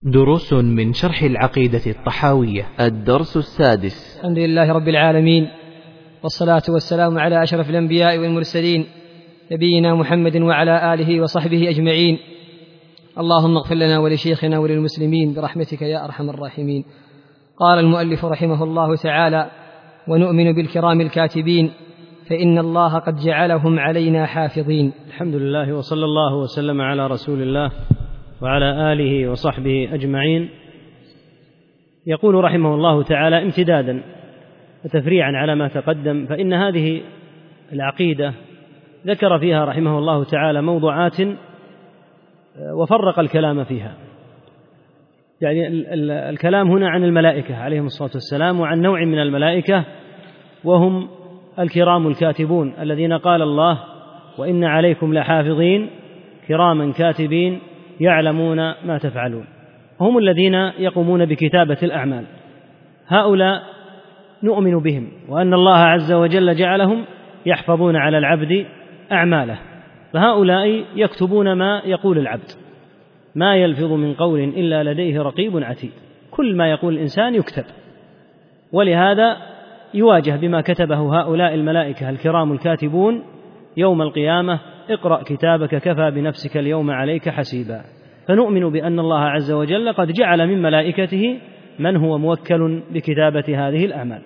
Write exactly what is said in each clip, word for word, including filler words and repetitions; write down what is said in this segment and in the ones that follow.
دروس من شرح العقيدة الطحاوية. الدرس السادس. الحمد لله رب العالمين، والصلاة والسلام على أشرف الأنبياء والمرسلين نبينا محمد وعلى آله وصحبه أجمعين. اللهم اغفر لنا ولشيخنا وللمسلمين برحمتك يا أرحم الراحمين. قال المؤلف رحمه الله تعالى: ونؤمن بالكرام الكاتبين فإن الله قد جعلهم علينا حافظين. الحمد لله، وصلى الله وسلم على رسول الله وعلى آله وصحبه أجمعين. يقول رحمه الله تعالى امتدادا وتفريعا على ما تقدم، فإن هذه العقيدة ذكر فيها رحمه الله تعالى موضوعات وفرق الكلام فيها. يعني الكلام هنا عن الملائكة عليهم الصلاة والسلام، وعن نوع من الملائكة وهم الكرام الكاتبون الذين قال الله: وإن عليكم لحافظين كراما كاتبين يعلمون ما تفعلون. هم الذين يقومون بكتابة الأعمال. هؤلاء نؤمن بهم، وأن الله عز وجل جعلهم يحفظون على العبد أعماله، فهؤلاء يكتبون ما يقول العبد، ما يلفظ من قول إلا لديه رقيب عتيد. كل ما يقول الإنسان يكتب، ولهذا يواجه بما كتبه هؤلاء الملائكة الكرام الكاتبون يوم القيامة: اقرأ كتابك كفى بنفسك اليوم عليك حسيبا. فنؤمن بأن الله عز وجل قد جعل من ملائكته من هو موكل بكتابة هذه الأعمال.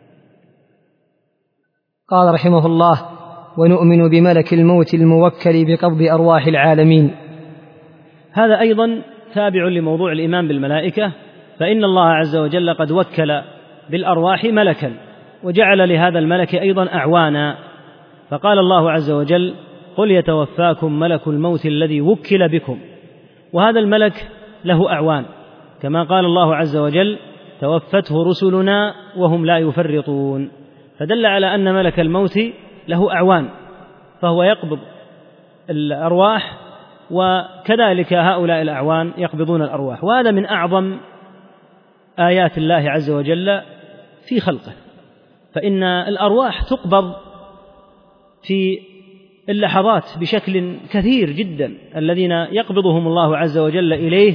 قال رحمه الله: ونؤمن بملك الموت الموكل بقبض أرواح العالمين. هذا أيضا تابع لموضوع الإيمان بالملائكة، فإن الله عز وجل قد وكل بالأرواح ملكا، وجعل لهذا الملك أيضا أعوانا. فقال الله عز وجل: قل يتوفاكم ملك الموت الذي وكل بكم. وهذا الملك له أعوان، كما قال الله عز وجل: توفته رسلنا وهم لا يفرطون. فدل على أن ملك الموت له أعوان، فهو يقبض الأرواح، وكذلك هؤلاء الأعوان يقبضون الأرواح. وهذا من أعظم آيات الله عز وجل في خلقه، فإن الأرواح تقبض في اللحظات بشكل كثير جدا. الذين يقبضهم الله عز وجل إليه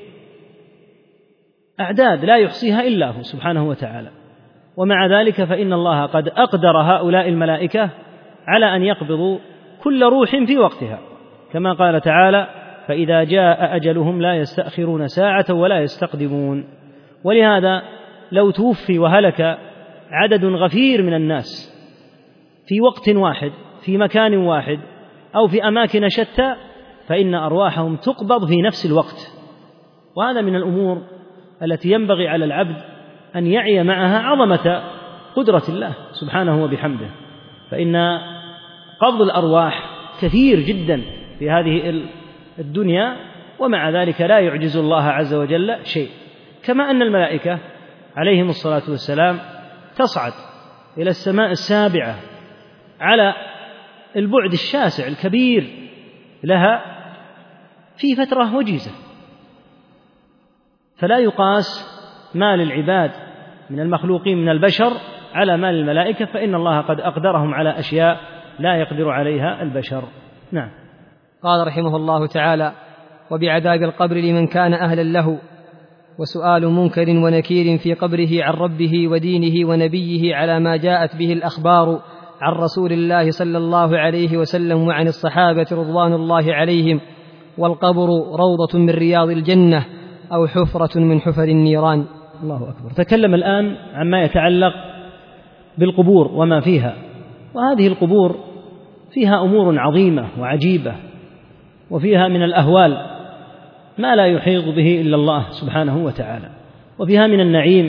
أعداد لا يحصيها إلا هو سبحانه وتعالى، ومع ذلك فإن الله قد أقدر هؤلاء الملائكة على أن يقبضوا كل روح في وقتها، كما قال تعالى: فإذا جاء أجلهم لا يستأخرون ساعة ولا يستقدمون. ولهذا لو توفي وهلك عدد غفير من الناس في وقت واحد في مكان واحد أو في أماكن شتى، فإن أرواحهم تقبض في نفس الوقت. وهذا من الأمور التي ينبغي على العبد أن يعي معها عظمة قدرة الله سبحانه وبحمده، فإن قبض الأرواح كثير جدا في هذه الدنيا، ومع ذلك لا يعجز الله عز وجل شيء. كما أن الملائكة عليهم الصلاة والسلام تصعد إلى السماء السابعة على البعد الشاسع الكبير لها في فترة وجيزة، فلا يقاس ما للعباد من المخلوقين من البشر على ما للملائكة، فإن الله قد أقدرهم على أشياء لا يقدر عليها البشر. نعم. قال رحمه الله تعالى: وبعذاب القبر لمن كان أهلا له، وسؤال منكر ونكير في قبره عن ربه ودينه ونبيه على ما جاءت به الأخبار عن رسول الله صلى الله عليه وسلم وعن الصحابة رضوان الله عليهم. والقبر روضة من رياض الجنة أو حفرة من حفر النيران. الله أكبر. تكلم الآن عما يتعلق بالقبور وما فيها، وهذه القبور فيها أمور عظيمة وعجيبة، وفيها من الأهوال ما لا يحيط به إلا الله سبحانه وتعالى، وفيها من النعيم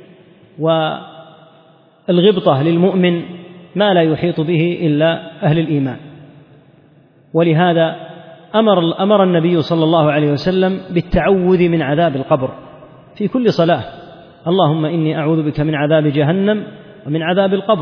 والغبطة للمؤمن ما لا يحيط به إلا أهل الإيمان. ولهذا أمر, أمر النبي صلى الله عليه وسلم بالتعوذ من عذاب القبر في كل صلاة: اللهم إني أعوذ بك من عذاب جهنم ومن عذاب القبر.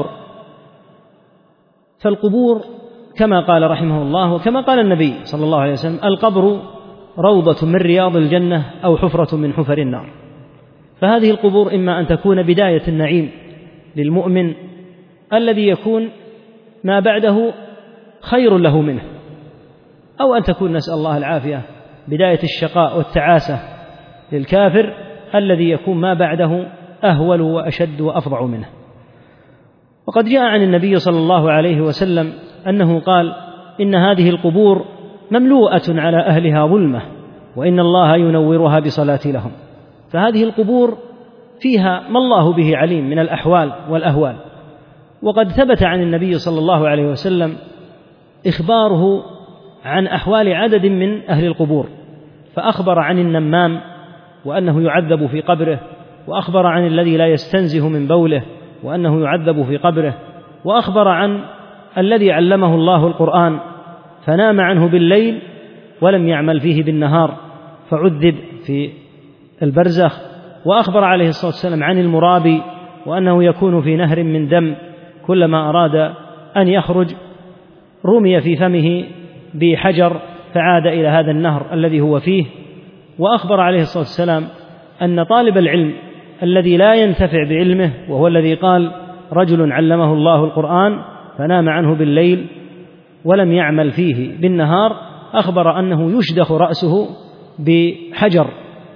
فالقبور كما قال رحمه الله وكما قال النبي صلى الله عليه وسلم: القبر روضة من رياض الجنة أو حفرة من حفر النار. فهذه القبور إما أن تكون بداية النعيم للمؤمن الذي يكون ما بعده خير له منه، أو أن تكون، نسأل الله العافية، بداية الشقاء والتعاسة للكافر الذي يكون ما بعده أهول وأشد وأفظع منه. وقد جاء عن النبي صلى الله عليه وسلم أنه قال: إن هذه القبور مملوءة على أهلها ظلمة، وإن الله ينورها بصلاة لهم. فهذه القبور فيها ما الله به عليم من الأحوال والأهوال. وقد ثبت عن النبي صلى الله عليه وسلم إخباره عن أحوال عدد من أهل القبور، فأخبر عن النمام وأنه يعذب في قبره، وأخبر عن الذي لا يستنزه من بوله وأنه يعذب في قبره، وأخبر عن الذي علمه الله القرآن فنام عنه بالليل ولم يعمل فيه بالنهار فعذب في البرزخ، وأخبر عليه الصلاة والسلام عن المرابي وأنه يكون في نهر من دم، كلما أراد أن يخرج رمي في فمه بحجر فعاد إلى هذا النهر الذي هو فيه. وأخبر عليه الصلاة والسلام أن طالب العلم الذي لا ينتفع بعلمه، وهو الذي قال: رجل علمه الله القرآن فنام عنه بالليل ولم يعمل فيه بالنهار، أخبر أنه يشدخ رأسه بحجر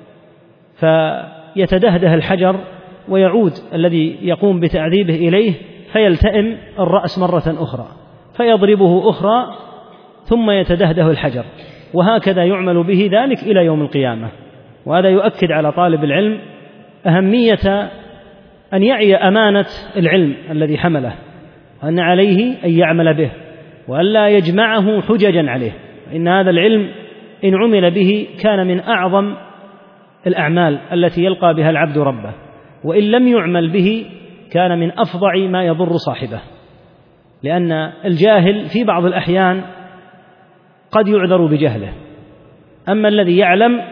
فيتدهده الحجر ويعود الذي يقوم بتعذيبه إليه فيلتئم الرأس مرة أخرى فيضربه أخرى ثم يتدهده الحجر، وهكذا يعمل به ذلك إلى يوم القيامة. وهذا يؤكد على طالب العلم أهمية أن يعي أمانة العلم الذي حمله، وأن عليه أن يعمل به وأن لا يجمعه حججا عليه، إن هذا العلم إن عمل به كان من أعظم الأعمال التي يلقى بها العبد ربه، وإن لم يعمل به كان من أفظع ما يضر صاحبه، لأن الجاهل في بعض الأحيان قد يعذر بجهله، أما الذي يعلم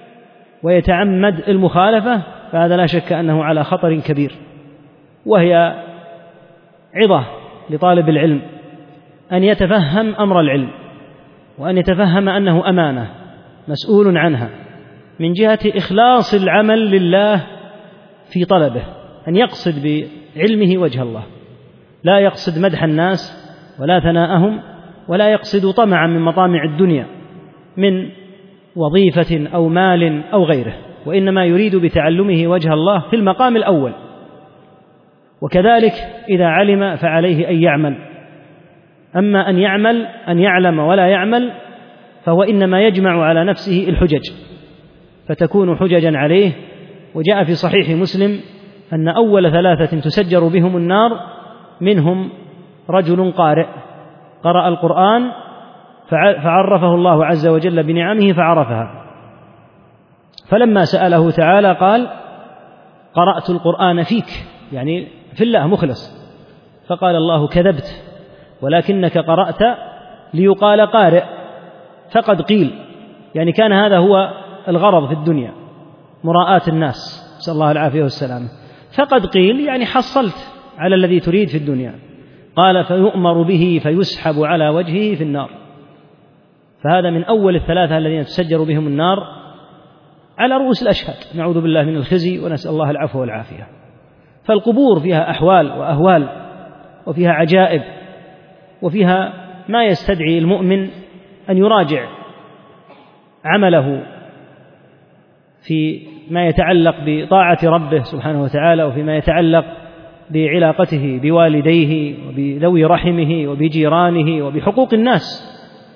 ويتعمد المخالفة فهذا لا شك أنه على خطر كبير. وهي عظة لطالب العلم أن يتفهم أمر العلم، وأن يتفهم أنه أمانة مسؤول عنها، من جهة إخلاص العمل لله في طلبه، أن يقصد بعلمه وجه الله، لا يقصد مدح الناس ولا ثناءهم، ولا يقصد طمعا من مطامع الدنيا من وظيفة أو مال أو غيره، وإنما يريد بتعلمه وجه الله في المقام الأول. وكذلك إذا علم فعليه أن يعمل، أما أن يعمل أن يعلم ولا يعمل فهو إنما يجمع على نفسه الحجج فتكون حججا عليه. وجاء في صحيح مسلم أن أول ثلاثة تسجر بهم النار منهم رجل قارئ قرأ القرآن فعرفه الله عز وجل بنعمه فعرفها، فلما سأله تعالى قال: قرأت القرآن فيك، يعني في الله مخلص، فقال الله: كذبت، ولكنك قرأت ليقال قارئ، فقد قيل، يعني كان هذا هو الغرض في الدنيا، مراءة الناس، نسأل الله العافية والسلامة، فقد قيل يعني حصلت على الذي تريد في الدنيا. قال: فيؤمر به فيسحب على وجهه في النار. فهذا من أول الثلاثة الذين تسجر بهم النار على رؤوس الأشهاد، نعوذ بالله من الخزي ونسأل الله العفو والعافية. فالقبور فيها أحوال وأهوال، وفيها عجائب، وفيها ما يستدعي المؤمن أن يراجع عمله في ما يتعلق بطاعة ربه سبحانه وتعالى، وفيما يتعلق بعلاقته بوالديه وبذوي رحمه وبجيرانه وبحقوق الناس.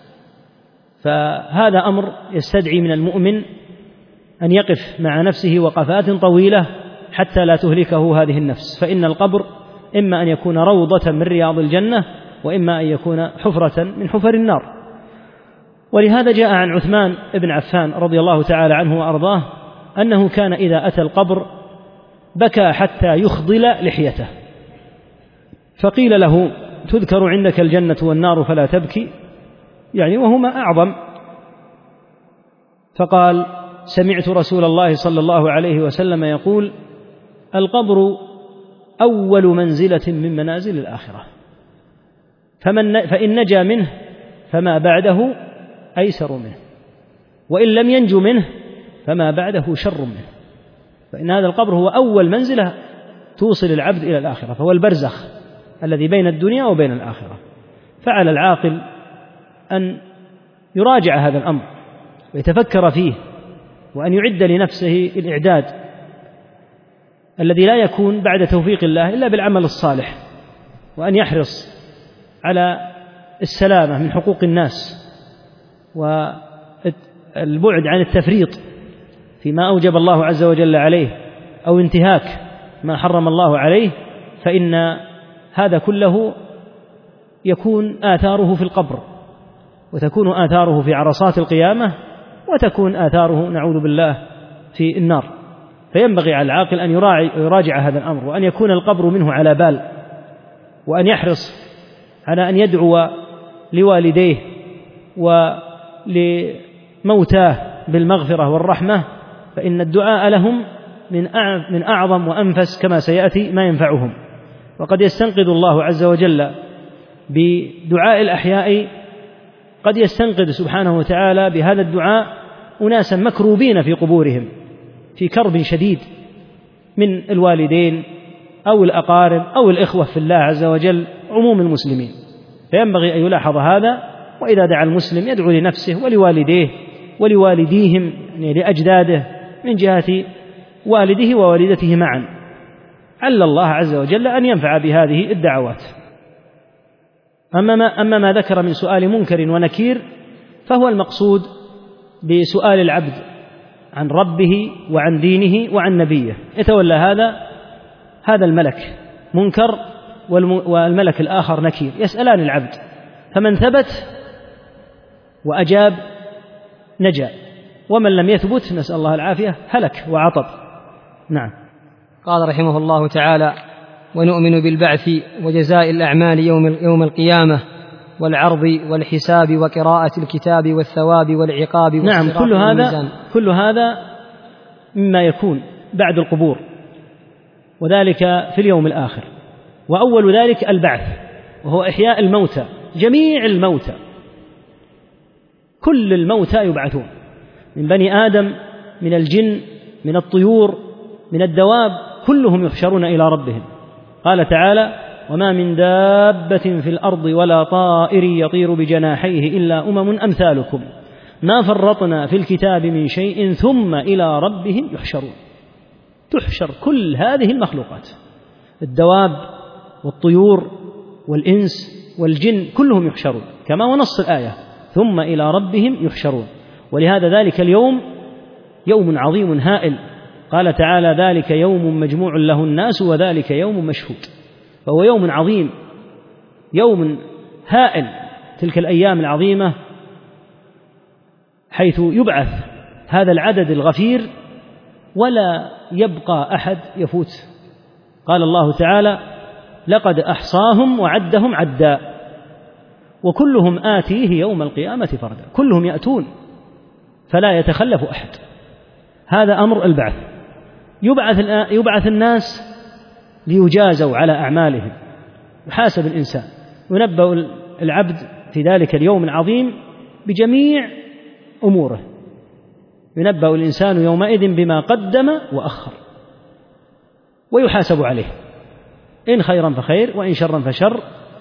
فهذا أمر يستدعي من المؤمن أن يقف مع نفسه وقفات طويلة حتى لا تهلكه هذه النفس، فإن القبر إما أن يكون روضة من رياض الجنة، وإما أن يكون حفرة من حفر النار. ولهذا جاء عن عثمان بن عفان رضي الله تعالى عنه وأرضاه أنه كان إذا أتى القبر بكى حتى يخضل لحيته، فقيل له: تذكر عندك الجنة والنار فلا تبكي، يعني وهما أعظم. فقال: سمعت رسول الله صلى الله عليه وسلم يقول: القبر أول منزلة من منازل الآخرة، فمن فإن نجا منه فما بعده أيسر منه، وإن لم ينج منه فما بعده شر منه. فإن هذا القبر هو أول منزلة توصل العبد إلى الآخرة، فهو البرزخ الذي بين الدنيا وبين الآخرة. فعلى العاقل أن يراجع هذا الأمر ويتفكر فيه، وأن يعد لنفسه الإعداد الذي لا يكون بعد توفيق الله إلا بالعمل الصالح، وأن يحرص على السلامة من حقوق الناس والبعد عن التفريط فيما أوجب الله عز وجل عليه أو انتهاك ما حرم الله عليه، فإن هذا كله يكون آثاره في القبر، وتكون آثاره في عرصات القيامة، وتكون آثاره نعوذ بالله في النار. فينبغي على العاقل أن يراجع هذا الأمر، وأن يكون القبر منه على بال، وأن يحرص على أن يدعو لوالديه ولموتاه بالمغفرة والرحمة، فإن الدعاء لهم من أعظم وأنفس كما سيأتي ما ينفعهم. وقد يستنقذ الله عز وجل بدعاء الأحياء، قد يستنقذ سبحانه وتعالى بهذا الدعاء أناسا مكروبين في قبورهم في كرب شديد من الوالدين أو الأقارب أو الإخوة في الله عز وجل عموم المسلمين. فينبغي أن يلاحظ هذا، وإذا دعا المسلم يدعو لنفسه ولوالديه ولوالديهم، يعني لأجداده من جهة والده ووالدته معا، عل الله عز وجل أن ينفع بهذه الدعوات. أما ما, أما ما ذكر من سؤال منكر ونكير فهو المقصود بسؤال العبد عن ربه وعن دينه وعن نبيه. يتولى هذا هذا الملك منكر والملك الآخر نكير، يسألان العبد، فمن ثبت وأجاب نجا، ومن لم يثبت نسأل الله العافية هلك وعطب. نعم. قال رحمه الله تعالى: ونؤمن بالبعث وجزاء الأعمال يوم, يوم القيامة والعرض والحساب وقراءة الكتاب والثواب والعقاب. نعم، كل هذا كل هذا مما يكون بعد القبور، وذلك في اليوم الآخر. وأول ذلك البعث، وهو إحياء الموتى، جميع الموتى، كل الموتى يبعثون، من بني آدم، من الجن، من الطيور، من الدواب، كلهم يحشرون إلى ربهم. قال تعالى: وما من دابة في الأرض ولا طائر يطير بجناحيه إلا أمم أمثالكم ما فرطنا في الكتاب من شيء ثم إلى ربهم يحشرون. تحشر كل هذه المخلوقات، الدواب والطيور والإنس والجن، كلهم يحشرون كما ونص الآية: ثم إلى ربهم يحشرون. ولهذا ذلك اليوم يوم عظيم هائل. قال تعالى: ذلك يوم مجموع له الناس وذلك يوم مشهود. فهو يوم عظيم، يوم هائل، تلك الأيام العظيمة حيث يبعث هذا العدد الغفير ولا يبقى أحد يفوت. قال الله تعالى: لقد أحصاهم وعدهم عدا وكلهم آتيه يوم القيامة فردا. كلهم يأتون فلا يتخلف أحد. هذا أمر البعث. يبعث, يبعث الناس ليجازوا على أعمالهم، يحاسب الإنسان، ينبأ العبد في ذلك اليوم العظيم بجميع أموره. ينبأ الإنسان يومئذ بما قدم وأخر، ويحاسب عليه، إن خيرا فخير وإن شرا فشر.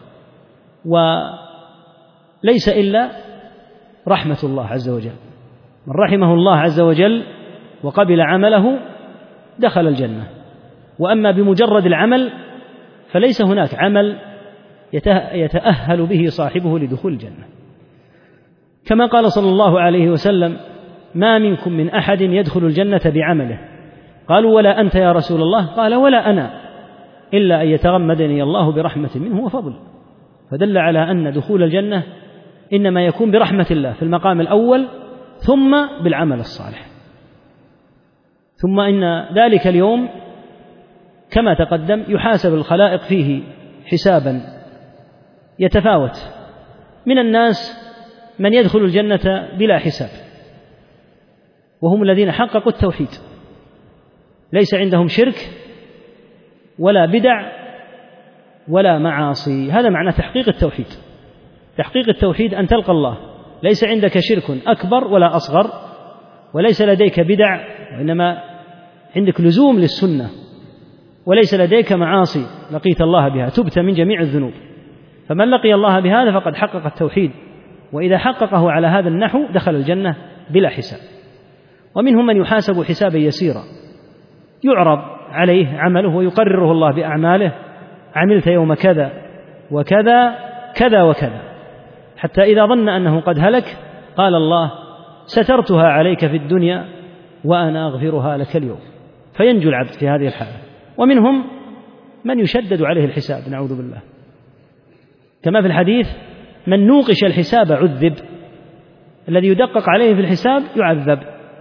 وليس إلا رحمة الله عز وجل. من رحمه الله عز وجل وقبل عمله دخل الجنة. وأما بمجرد العمل فليس هناك عمل يتأهل به صاحبه لدخول الجنة. كما قال صلى الله عليه وسلم: ما منكم من أحد يدخل الجنة بعمله. قالوا: ولا أنت يا رسول الله؟ قال: ولا أنا، إلا أن يتغمدني الله برحمة منه وفضل. فدل على أن دخول الجنة إنما يكون برحمة الله في المقام الأول، ثم بالعمل الصالح. ثم إن ذلك اليوم كما تقدم يحاسب الخلائق فيه حسابا يتفاوت. من الناس من يدخل الجنة بلا حساب، وهم الذين حققوا التوحيد، ليس عندهم شرك ولا بدع ولا معاصي. هذا معنى تحقيق التوحيد. تحقيق التوحيد أن تلقى الله ليس عندك شرك أكبر ولا أصغر، وليس لديك بدع، وإنما عندك لزوم للسنة، وليس لديك معاصي لقيت الله بها، تبت من جميع الذنوب. فمن لقي الله بهذا فقد حقق التوحيد، وإذا حققه على هذا النحو دخل الجنة بلا حساب. ومنهم من يحاسب حسابا يسيرا يعرض عليه عمله ويقرره الله بأعماله: عملت يوم كذا وكذا كذا وكذا، حتى إذا ظن أنه قد هلك قال الله: سترتها عليك في الدنيا وأنا أغفرها لك اليوم، فينجو العبد في هذه الحالة. ومنهم من يشدد عليه الحساب، نعوذ بالله، كما في الحديث: من نوقش الحساب عذب، الذي يدقق عليه في الحساب يعذب.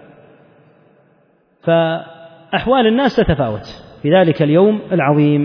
فأحوال الناس تتفاوت في ذلك اليوم العظيم.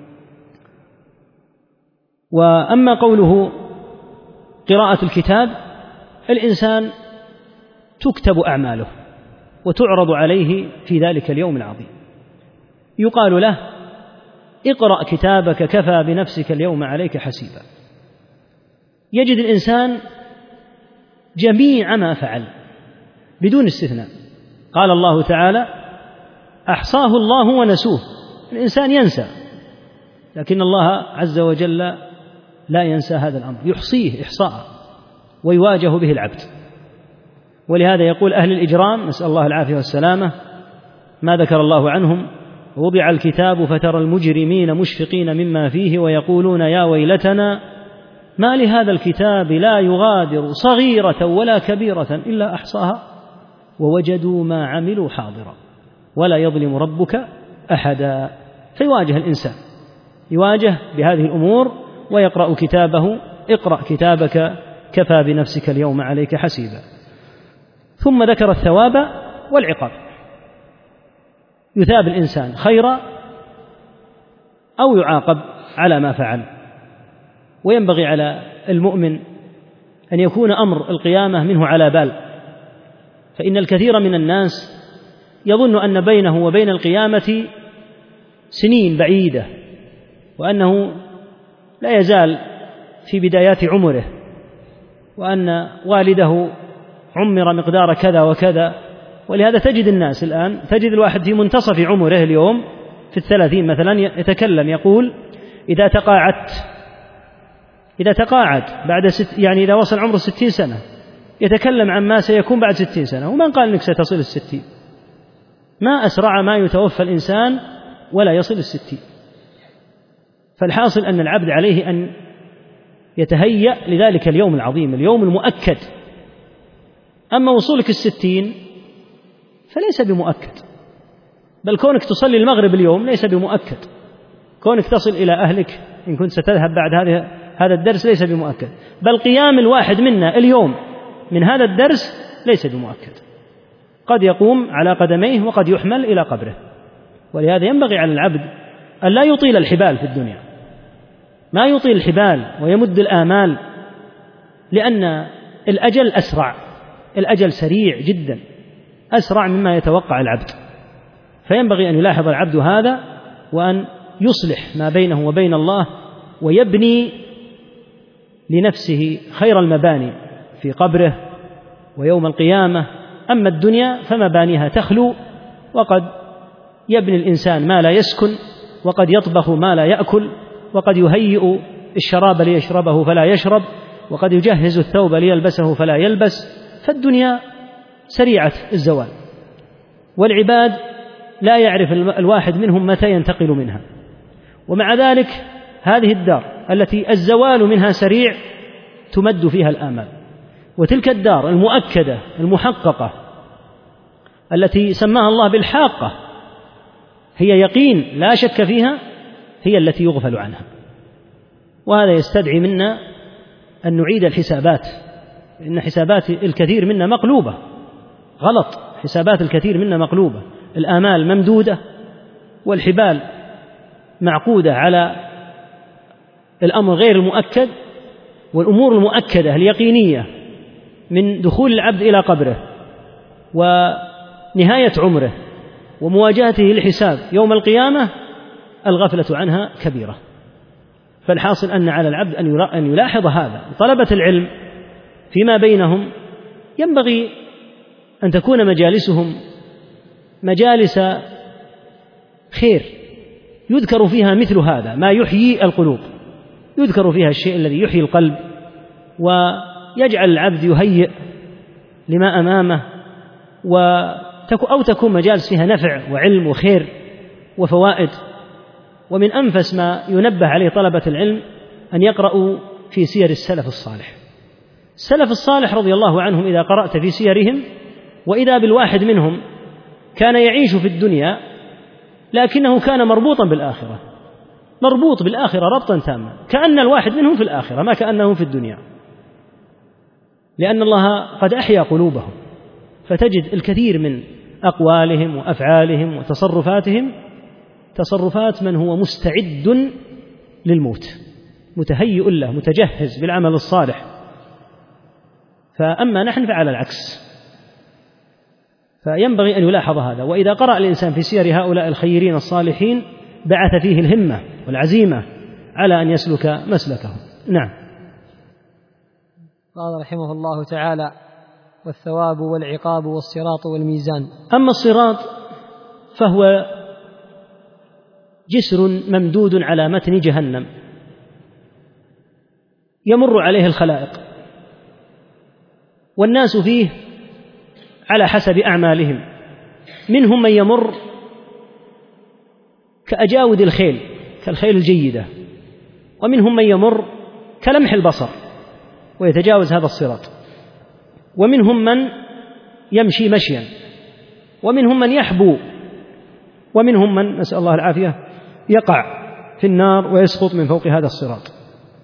وأما قوله قراءة الكتاب، الإنسان تكتب أعماله وتعرض عليه في ذلك اليوم العظيم، يقال له: اقرأ كتابك كفى بنفسك اليوم عليك حسيبا. يجد الإنسان جميع ما فعل بدون استثناء. قال الله تعالى: أحصاه الله ونسوه. الإنسان ينسى، لكن الله عز وجل لا ينسى هذا الأمر، يحصيه إحصاء ويواجه به العبد. ولهذا يقول أهل الإجرام، نسأل الله العافية والسلامة، ما ذكر الله عنهم: وضع الكتاب فترى المجرمين مشفقين مما فيه ويقولون يا ويلتنا ما لهذا الكتاب لا يغادر صغيرة ولا كبيرة إلا أحصاها ووجدوا ما عملوا حاضرا ولا يظلم ربك أحدا. فيواجه الإنسان، يواجه بهذه الأمور ويقرأ كتابه: اقرأ كتابك كفى بنفسك اليوم عليك حسيبا. ثم ذكر الثواب والعقاب، يثاب الإنسان خيرا أو يعاقب على ما فعل. وينبغي على المؤمن أن يكون أمر القيامة منه على بال، فإن الكثير من الناس يظن أن بينه وبين القيامة سنين بعيدة، وأنه لا يزال في بدايات عمره، وأن والده عمر مقدار كذا وكذا. ولهذا تجد الناس الآن، تجد الواحد في منتصف عمره اليوم في الثلاثين مثلا يتكلم يقول: إذا تقاعدت إذا تقاعد بعد ست يعني إذا وصل عمره ستين سنة يتكلم عن ما سيكون بعد ستين سنة، ومن قال إنك ستصل الستين؟ ما أسرع ما يتوفى الإنسان ولا يصل الستين. فالحاصل أن العبد عليه أن يتهيأ لذلك اليوم العظيم، اليوم المؤكد. أما وصولك الستين فليس بمؤكد، بل كونك تصلي المغرب اليوم ليس بمؤكد، كونك تصل إلى أهلك إن كنت ستذهب بعد هذا هذا الدرس ليس بمؤكد، بل قيام الواحد منا اليوم من هذا الدرس ليس بمؤكد، قد يقوم على قدميه وقد يحمل إلى قبره. ولهذا ينبغي على العبد أن لا يطيل الحبال في الدنيا، ما يطيل الحبال ويمد الآمال، لأن الأجل أسرع، الأجل سريع جدا، أسرع مما يتوقع العبد. فينبغي أن يلاحظ العبد هذا وأن يصلح ما بينه وبين الله ويبني لنفسه خير المباني في قبره ويوم القيامة. أما الدنيا فمبانيها تخلو، وقد يبني الإنسان ما لا يسكن، وقد يطبخ ما لا يأكل، وقد يهيئ الشراب ليشربه فلا يشرب، وقد يجهز الثوب ليلبسه فلا يلبس. فالدنيا سريعة الزوال، والعباد لا يعرف الواحد منهم متى ينتقل منها. ومع ذلك هذه الدار التي الزوال منها سريع تمد فيها الآمال، وتلك الدار المؤكدة المحققة التي سماها الله بالحاقة هي يقين لا شك فيها، هي التي يغفل عنها. وهذا يستدعي منا أن نعيد الحسابات، إن حسابات الكثير منا مقلوبة غلط، حسابات الكثير منا مقلوبة، الآمال ممدودة والحبال معقودة على الأمر غير المؤكد. والأمور المؤكدة اليقينية من دخول العبد إلى قبره ونهاية عمره ومواجهته للحساب يوم القيامة الغفلة عنها كبيرة. فالحاصل أن على العبد أن يلاحظ هذا. طلبة العلم فيما بينهم ينبغي أن تكون مجالسهم مجالس خير، يذكر فيها مثل هذا ما يحيي القلوب، يذكر فيها الشيء الذي يحيي القلب ويجعل العبد يهيئ لما أمامه أو تكون مجالس فيها نفع وعلم وخير وفوائد. ومن أنفس ما ينبه عليه طلبة العلم أن يقرأوا في سير السلف الصالح. السلف الصالح رضي الله عنهم إذا قرأت في سيرهم وإذا بالواحد منهم كان يعيش في الدنيا لكنه كان مربوطا بالآخرة، مربوط بالآخرة ربطا تاما، كأن الواحد منهم في الآخرة ما كأنه في الدنيا، لأن الله قد أحيا قلوبهم. فتجد الكثير من أقوالهم وأفعالهم وتصرفاتهم تصرفات من هو مستعد للموت، متهيئ له، متجهز بالعمل الصالح. فأما نحن فعلى العكس. فينبغي أن يلاحظ هذا. وإذا قرأ الإنسان في سير هؤلاء الخيرين الصالحين بعث فيه الهمة والعزيمة على أن يسلك مسلكهم. نعم. قال رحمه الله تعالى: والثواب والعقاب والصراط والميزان. أما الصراط فهو جسر ممدود على متن جهنم يمر عليه الخلائق، والناس فيه على حسب أعمالهم، منهم من يمر كأجاود الخيل كالخيل الجيدة، ومنهم من يمر كلمح البصر ويتجاوز هذا الصراط، ومنهم من يمشي مشيا، ومنهم من يحبو، ومنهم من نسأل الله العافية يقع في النار ويسقط من فوق هذا الصراط.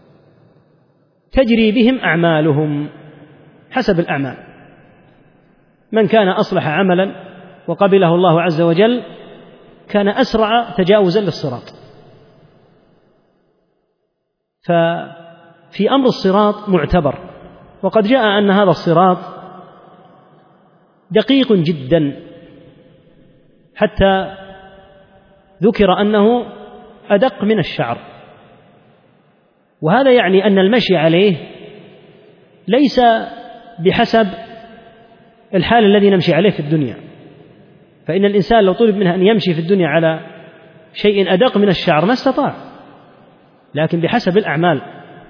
تجري بهم أعمالهم حسب الأعمال، من كان أصلح عملا وقبله الله عز وجل كان أسرع تجاوزا للصراط. ففي أمر الصراط معتبر، وقد جاء أن هذا الصراط دقيق جدا، حتى ذكر أنه أدق من الشعر، وهذا يعني أن المشي عليه ليس بحسب الحال الذي نمشي عليه في الدنيا، فإن الإنسان لو طلب منه أن يمشي في الدنيا على شيء أدق من الشعر ما استطاع، لكن بحسب الأعمال.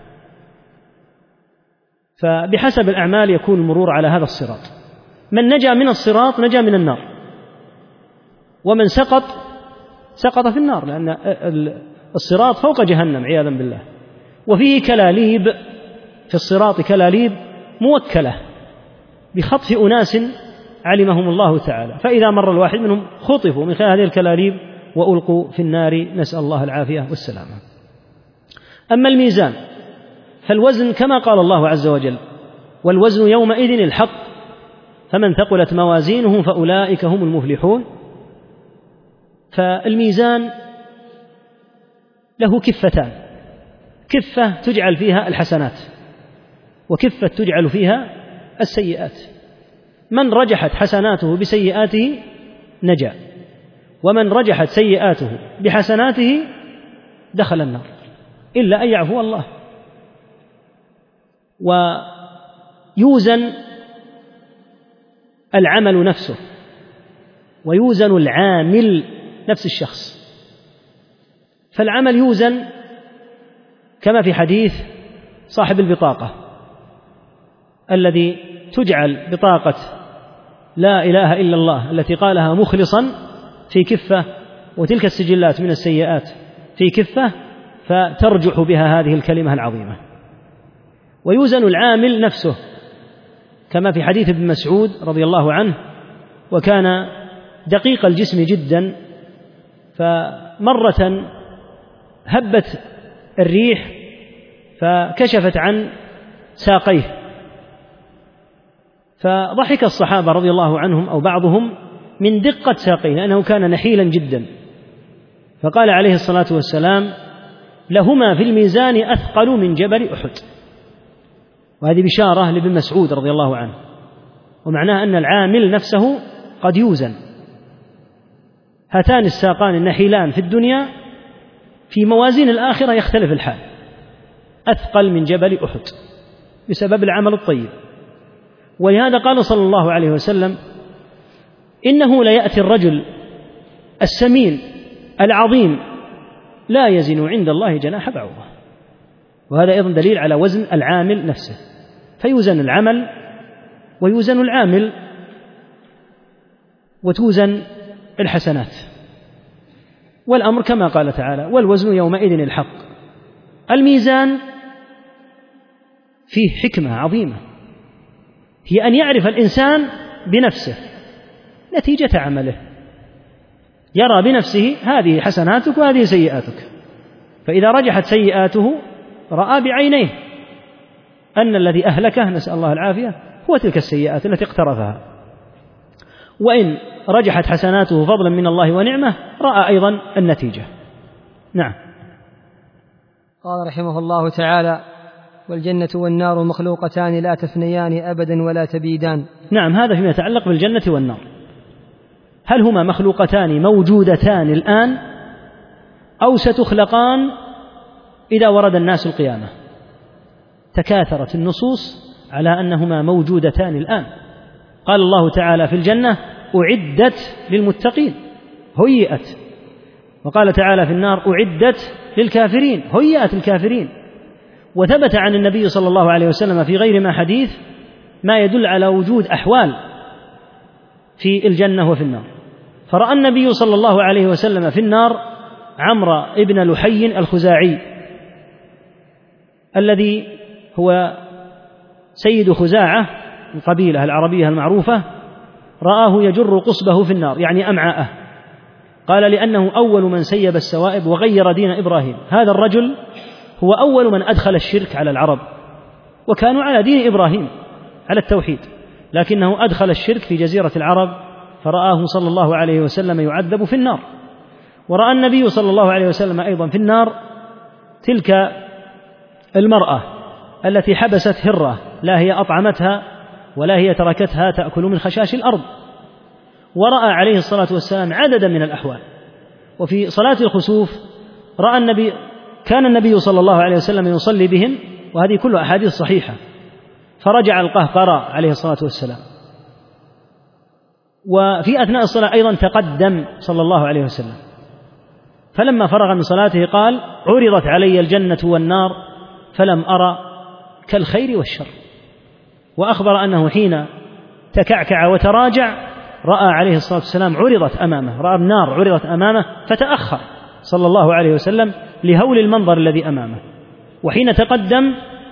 فبحسب الأعمال يكون المرور على هذا الصراط. من نجا من الصراط نجا من النار، ومن سقط سقط في النار، لأن الصراط فوق جهنم عياذا بالله، وفيه كلاليب في الصراط، كلاليب موكلة بخطف أناس علمهم الله تعالى، فإذا مر الواحد منهم خطفوا من خلال هذه الكلاليب وألقوا في النار، نسأل الله العافية والسلامة. أما الميزان فالوزن كما قال الله عز وجل: والوزن يومئذ الحق فمن ثقلت موازينه فأولئك هم المفلحون. فالميزان له كفتان، كفة تجعل فيها الحسنات، وكفة تجعل فيها السيئات. من رجحت حسناته بسيئاته نجا، ومن رجحت سيئاته بحسناته دخل النار، إلا أن يعفو الله. ويوزن العمل نفسه، ويوزن العامل نفس الشخص. فالعمل يوزن كما في حديث صاحب البطاقة الذي تجعل بطاقة لا إله إلا الله التي قالها مخلصا في كفة، وتلك السجلات من السيئات في كفة، فترجح بها هذه الكلمة العظيمة. ويوزن العامل نفسه كما في حديث ابن مسعود رضي الله عنه، وكان دقيق الجسم جدا، فمرة هبت الريح فكشفت عن ساقيه، فضحك الصحابة رضي الله عنهم أو بعضهم من دقة ساقيه لأنه كان نحيلا جدا، فقال عليه الصلاة والسلام: لهما في الميزان أثقل من جبل أحد. وهذه بشارة لابن مسعود رضي الله عنه، ومعناه أن العامل نفسه قد يوزن. هاتان الساقان النحيلان في الدنيا في موازين الآخرة يختلف الحال، أثقل من جبل أحد بسبب العمل الطيب. ولهذا قال صلى الله عليه وسلم: إنه ليأتي الرجل السمين العظيم لا يزن عند الله جناح بعوضة. وهذا أيضا دليل على وزن العامل نفسه، فيوزن العمل ويوزن العامل. وتوزن الحسنات، والأمر كما قال تعالى: والوزن يومئذ الحق. الميزان فيه حكمة عظيمة، هي أن يعرف الإنسان بنفسه نتيجة عمله، يرى بنفسه هذه حسناتك وهذه سيئاتك، فإذا رجحت سيئاته رأى بعينيه أن الذي أهلكه نسأل الله العافية هو تلك السيئات التي اقترفها، وإن رجحت حسناته فضلا من الله ونعمة رأى أيضا النتيجة. نعم. قال رحمه الله تعالى: والجنة والنار مخلوقتان لا تفنيان أبدا ولا تبيدان. نعم، هذا فيما يتعلق بالجنة والنار. هل هما مخلوقتان موجودتان الآن أو ستخلقان إذا ورد الناس القيامة؟ تكاثرت النصوص على أنهما موجودتان الآن. قال الله تعالى في الجنة: أعدت للمتقين، هيئت. وقال تعالى في النار: أعدت للكافرين، هيئت الكافرين. وثبت عن النبي صلى الله عليه وسلم في غير ما حديث ما يدل على وجود أحوال في الجنة وفي النار. فرأى النبي صلى الله عليه وسلم في النار عمرو ابن لحي الخزاعي الذي هو سيد خزاعة القبيلة العربية المعروفة، رآه يجر قصبه في النار يعني أمعاءه، قال: لأنه أول من سيب السوائب وغير دين إبراهيم. هذا الرجل هو أول من أدخل الشرك على العرب، وكانوا على دين إبراهيم على التوحيد، لكنه أدخل الشرك في جزيرة العرب، فرآه صلى الله عليه وسلم يعذب في النار. ورأى النبي صلى الله عليه وسلم أيضا في النار تلك المرأة التي حبست هرة، لا هي أطعمتها ولا هي تركتها تأكل من خشاش الأرض. ورأى عليه الصلاة والسلام عددا من الأحوال. وفي صلاة الخسوف رأى النبي كان النبي صلى الله عليه وسلم يصلي بهم، وهذه كلها أحاديث صحيحة، فرجع القهقرى عليه الصلاة والسلام، وفي أثناء الصلاة أيضا تقدم صلى الله عليه وسلم، فلما فرغ من صلاته قال: عرضت علي الجنة والنار فلم أرى كالخير والشر. وأخبر أنه حين تكعكع وتراجع رأى عليه الصلاة والسلام عرضت أمامه، رأى النار عرضت أمامه فتأخر صلى الله عليه وسلم لهول المنظر الذي أمامه. وحين تقدم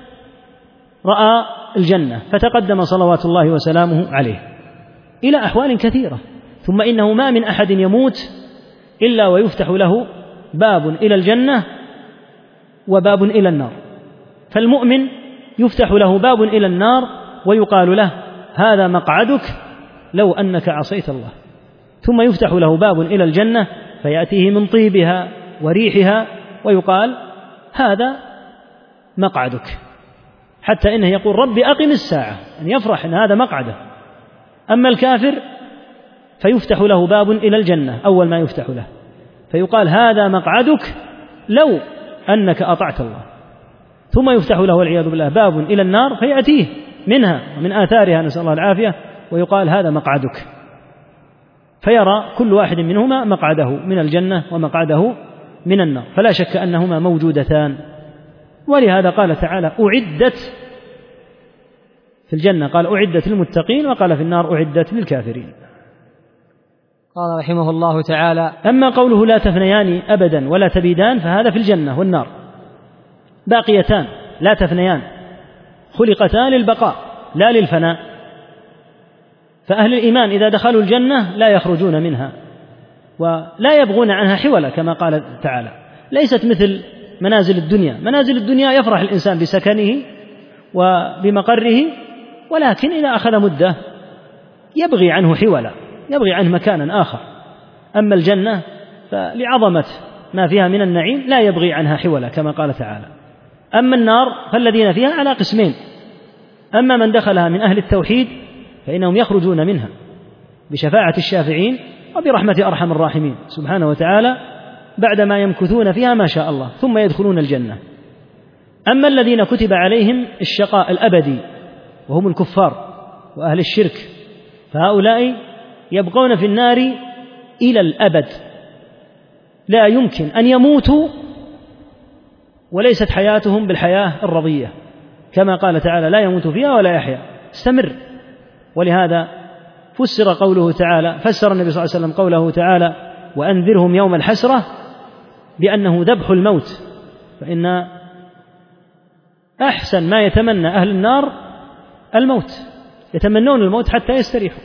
رأى الجنة فتقدم صلوات الله وسلامه عليه، إلى أحوال كثيرة. ثم إنه ما من أحد يموت إلا ويفتح له باب إلى الجنة وباب إلى النار، فالمؤمن يفتح له باب إلى النار ويقال له: هذا مقعدك لو أنك عصيت الله. ثم يفتح له باب إلى الجنة فيأتيه من طيبها وريحها ويقال: هذا مقعدك، حتى إنه يقول: ربي أقم الساعة، أن يفرح أن هذا مقعده. أما الكافر فيفتح له باب إلى الجنة أول ما يفتح له، فيقال: هذا مقعدك لو أنك أطعت الله. ثم يفتح له والعياذ بالله باب إلى النار فيأتيه منها ومن آثارها نسأل الله العافية، ويقال: هذا مقعدك. فيرى كل واحد منهما مقعده من الجنة ومقعده من النار، فلا شك أنهما موجودتان. ولهذا قال تعالى: أعدت في الجنة، قال: أعدت للمتقين، وقال في النار: أعدت للكافرين. قال رحمه الله تعالى: أما قوله لا تفنيان أبدا ولا تبيدان فهذا في الجنة والنار، باقيتان لا تفنيان، خلقتان للبقاء لا للفناء. فأهل الإيمان إذا دخلوا الجنة لا يخرجون منها ولا يبغون عنها حولا، كما قال تعالى: ليست مثل منازل الدنيا. منازل الدنيا يفرح الإنسان بسكنه وبمقره، ولكن إذا أخذ مدة يبغي عنه حولا، يبغي عنه مكانا آخر. أما الجنة فلعظمة ما فيها من النعيم لا يبغي عنها حولا، كما قال تعالى. أما النار فالذين فيها على قسمين: أما من دخلها من أهل التوحيد فإنهم يخرجون منها بشفاعة الشافعين وبرحمة أرحم الراحمين سبحانه وتعالى، بعدما يمكثون فيها ما شاء الله، ثم يدخلون الجنة. أما الذين كتب عليهم الشقاء الأبدي وهم الكفار وأهل الشرك، فهؤلاء يبقون في النار إلى الأبد، لا يمكن أن يموتوا وليست حياتهم بالحياة الرضية، كما قال تعالى: لا يموت فيها ولا يحيا، استمر. ولهذا فسر قوله تعالى فسر النبي صلى الله عليه وسلم قوله تعالى وأنذرهم يوم الحسرة بأنه ذبح الموت، فإن أحسن ما يتمنى أهل النار الموت، يتمنون الموت حتى يستريحوا.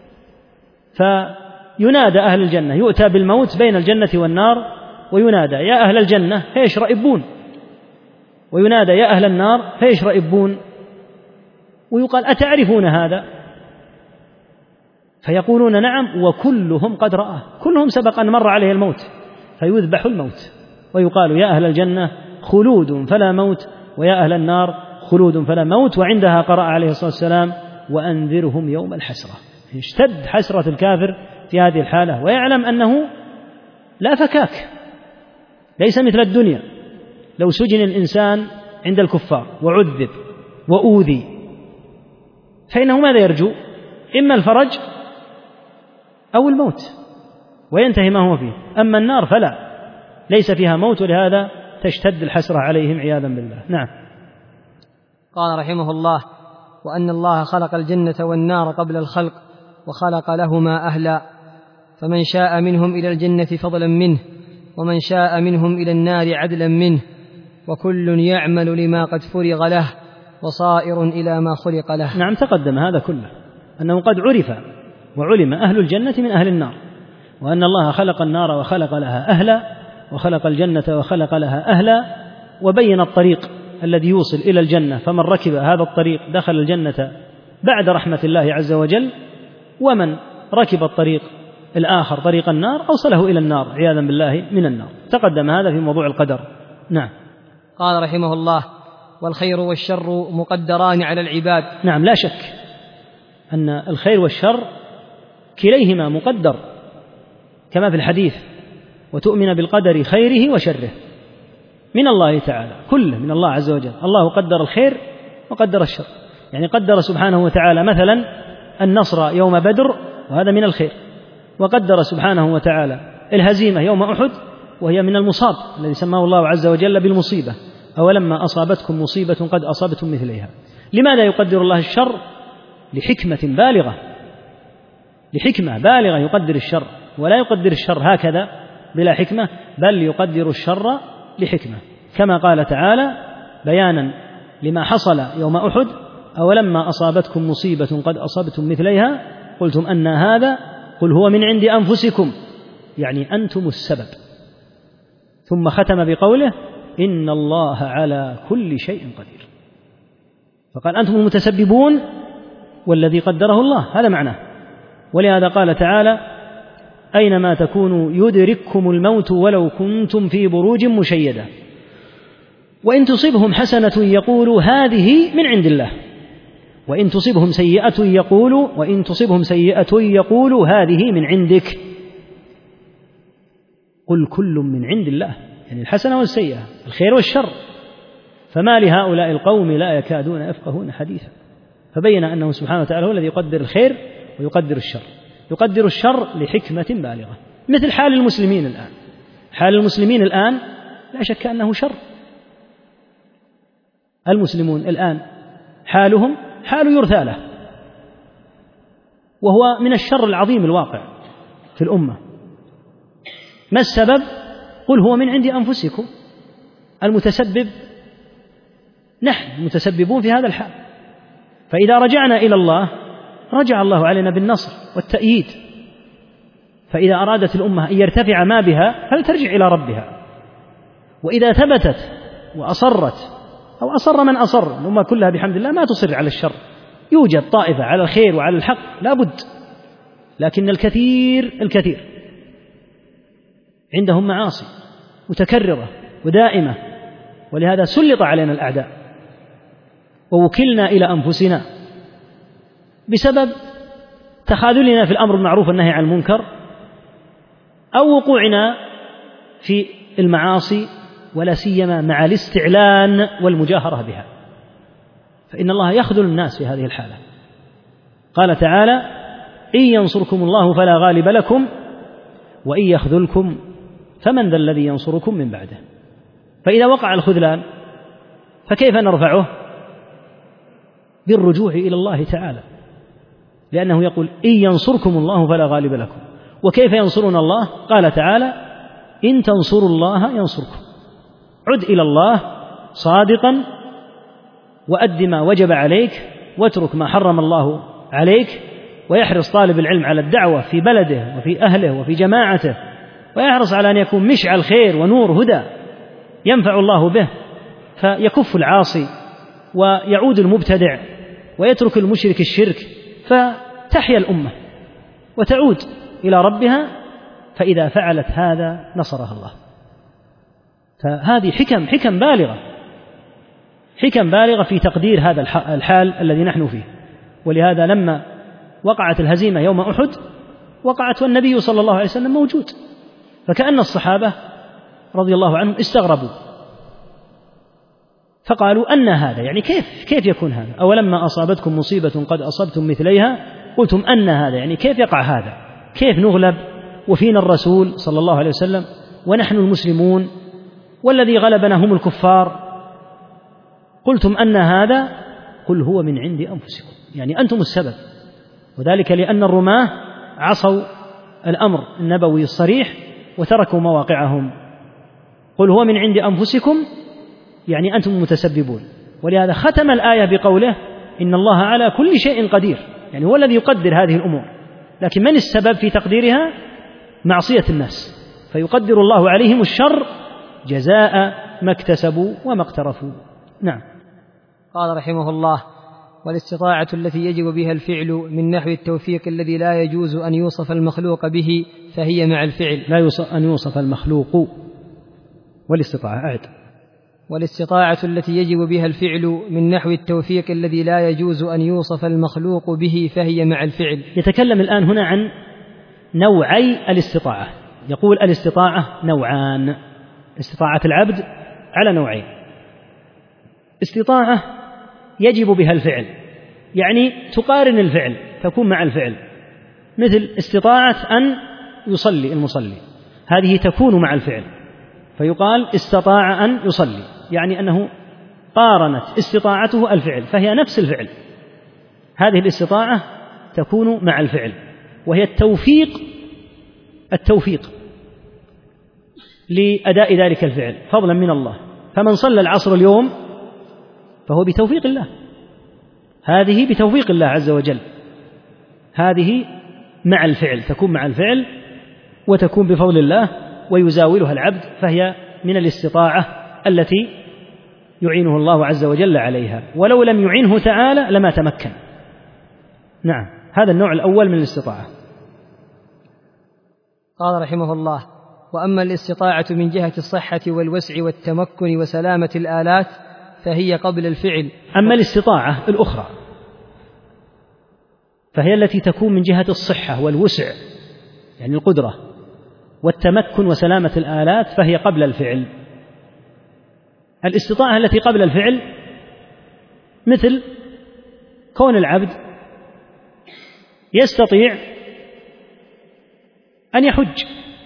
فينادى أهل الجنة، يؤتى بالموت بين الجنة والنار وينادى يا أهل الجنة فيشرئبون، وينادى يا أهل النار فيشرئبون، ويقال أتعرفون هذا؟ فيقولون نعم، وكلهم قد رآه، كلهم سبق أن مر عليه الموت، فيذبح الموت ويقال يا أهل الجنة خلود فلا موت، ويا أهل النار خلود فلا موت. وعندها قرأ عليه الصلاة والسلام وأنذرهم يوم الحسرة. اشتد حسرة الكافر في هذه الحالة، ويعلم أنه لا فكاك، ليس مثل الدنيا. لو سجن الإنسان عند الكفار وعذب وأوذي فإنه ماذا يرجو؟ إما الفرج أو الموت وينتهي ما هو فيه. أما النار فلا، ليس فيها موت، ولهذا تشتد الحسرة عليهم عياذا بالله. نعم. قال رحمه الله وأن الله خلق الجنة والنار قبل الخلق وخلق لهما أهلا، فمن شاء منهم إلى الجنة فضلا منه، ومن شاء منهم إلى النار عدلا منه، وكل يعمل لما قد فرغ له وصائر إلى ما خلق له. نعم، تقدم هذا كله أنه قد عرف وعلم أهل الجنة من أهل النار، وأن الله خلق النار وخلق لها أهلا، وخلق الجنة وخلق لها أهلا، وبين الطريق الذي يوصل إلى الجنة، فمن ركب هذا الطريق دخل الجنة بعد رحمة الله عز وجل، ومن ركب الطريق الآخر طريق النار أوصله إلى النار عياذا بالله من النار. تقدم هذا في موضوع القدر. نعم. قال رحمه الله والخير والشر مقدران على العباد. نعم، لا شك أن الخير والشر كليهما مقدر كما في الحديث وتؤمن بالقدر خيره وشره من الله تعالى، كله من الله عز وجل. الله قدر الخير وقدر الشر، يعني قدر سبحانه وتعالى مثلا النصر يوم بدر وهذا من الخير، وقدر سبحانه وتعالى الهزيمة يوم أحد وهي من المصاب الذي سماه الله عز وجل بالمصيبة، أولما أصابتكم مصيبة قد أصابتم مثليها. لماذا يقدر الله الشر؟ لحكمة بالغة، لحكمة بالغة يقدر الشر، ولا يقدر الشر هكذا بلا حكمة، بل يقدر الشر لحكمة، كما قال تعالى بيانا لما حصل يوم أحد أولما أصابتكم مصيبة قد أصابتم مثليها قلتم أن هذا قل هو من عند أنفسكم، يعني أنتم السبب. ثم ختم بقوله إن الله على كل شيء قدير، فقال أنتم المتسببون والذي قدره الله، هذا معناه. ولهذا قال تعالى أينما تكونوا يدرككم الموت ولو كنتم في بروج مشيدة وإن تصبهم حسنة يقولوا هذه من عند الله وإن تصبهم سيئة يقولوا وإن تصبهم سيئة يقولوا هذه من عندك، قل كل من عند الله، يعني الحسنة والسيئة، الخير والشر، فما لهؤلاء القوم لا يكادون يفقهون حديثا. فبين أنه سبحانه وتعالى هو الذي يقدر الخير ويقدر الشر، يقدر الشر لحكمة بالغة، مثل حال المسلمين الآن. حال المسلمين الآن لا شك أنه شر. المسلمون الآن حالهم حال يرثى له، وهو من الشر العظيم الواقع في الأمة. ما السبب؟ قل هو من عند أنفسكم، المتسبب نحن متسببون في هذا الحال. فإذا رجعنا إلى الله رجع الله علينا بالنصر والتأييد. فإذا أرادت الأمة أن يرتفع ما بها فلترجع إلى ربها، وإذا ثبتت وأصرت أو أصر من أصر، الأمة كلها بحمد الله ما تصر على الشر، يوجد طائفة على الخير وعلى الحق لا بد، لكن الكثير الكثير عندهم معاصي متكررة ودائمة، ولهذا سلط علينا الأعداء ووكلنا إلى أنفسنا بسبب تخاذلنا في الأمر بالمعروف والنهي عن المنكر، أو وقوعنا في المعاصي ولا سيما مع الاستعلان والمجاهرة بها، فإن الله يخذل الناس في هذه الحالة. قال تعالى إن ينصركم الله فلا غالب لكم وإن يخذلكم فمن ذا الذي ينصركم من بعده. فإذا وقع الخذلان فكيف نرفعه؟ بالرجوع إلى الله تعالى، لأنه يقول إن ينصركم الله فلا غالب لكم. وكيف ينصرنا الله؟ قال تعالى إن تنصروا الله ينصركم. عد إلى الله صادقا وأد ما وجب عليك واترك ما حرم الله عليك، ويحرص طالب العلم على الدعوة في بلده وفي أهله وفي جماعته، ويحرص على أن يكون مشعل خير ونور هدى ينفع الله به، فيكف العاصي ويعود المبتدع ويترك المشرك الشرك، فتحيا الأمة وتعود إلى ربها. فإذا فعلت هذا نصرها الله. فهذه حكم حكم بالغة حكم بالغة في تقدير هذا الحال الذي نحن فيه. ولهذا لما وقعت الهزيمة يوم أحد وقعت والنبي صلى الله عليه وسلم موجود، فكأن الصحابة رضي الله عنهم استغربوا فقالوا أن هذا، يعني كيف كيف يكون هذا؟ أولما أصابتكم مصيبة قد أصبتم مثليها قلتم أن هذا، يعني كيف يقع هذا؟ كيف نغلب وفينا الرسول صلى الله عليه وسلم ونحن المسلمون والذي غلبنا هم الكفار؟ قلتم أن هذا، قل هو من عند أنفسكم، يعني أنتم السبب. وذلك لأن الرماة عصوا الأمر النبوي الصريح وتركوا مواقعهم. قل هو من عند أنفسكم، يعني أنتم المتسببون. ولهذا ختم الآية بقوله إن الله على كل شيء قدير، يعني هو الذي يقدر هذه الأمور، لكن من السبب في تقديرها؟ معصية الناس، فيقدر الله عليهم الشر جزاء ما اكتسبوا وما اقترفوا. نعم. قال رحمه الله: والاستطاعة التي يجب بها الفعل من نحو التوفيق الذي لا يجوز أن يوصف المخلوق به فهي مع الفعل. لا يوصف أن يوصف المخلوق. والاستطاعة أعد. والاستطاعة التي يجب بها الفعل من نحو التوفيق الذي لا يجوز أن يوصف المخلوق به فهي مع الفعل. يتكلم الآن هنا عن نوعي الاستطاعة. يقول الاستطاعة نوعان: استطاعة العبد على نوعين. استطاعة يجب بها الفعل، يعني تقارن الفعل، تكون مع الفعل، مثل استطاعة أن يصلي المصلي، هذه تكون مع الفعل، فيقال استطاع أن يصلي، يعني أنه قارنت استطاعته الفعل، فهي نفس الفعل. هذه الاستطاعة تكون مع الفعل، وهي التوفيق التوفيق لأداء ذلك الفعل فضلا من الله. فمن صلى العصر اليوم فهو بتوفيق الله، هذه بتوفيق الله عز وجل، هذه مع الفعل، تكون مع الفعل وتكون بفضل الله ويزاولها العبد، فهي من الاستطاعة التي يعينه الله عز وجل عليها، ولو لم يعنه تعالى لما تمكن. نعم، هذا النوع الأول من الاستطاعة. قال رحمه الله: وأما الاستطاعة من جهة الصحة والوسع والتمكن وسلامة الآلات فهي قبل الفعل. أما الاستطاعة الأخرى فهي التي تكون من جهة الصحة والوسع، يعني القدرة والتمكن وسلامة الآلات، فهي قبل الفعل. الاستطاعة التي قبل الفعل مثل كون العبد يستطيع أن يحج.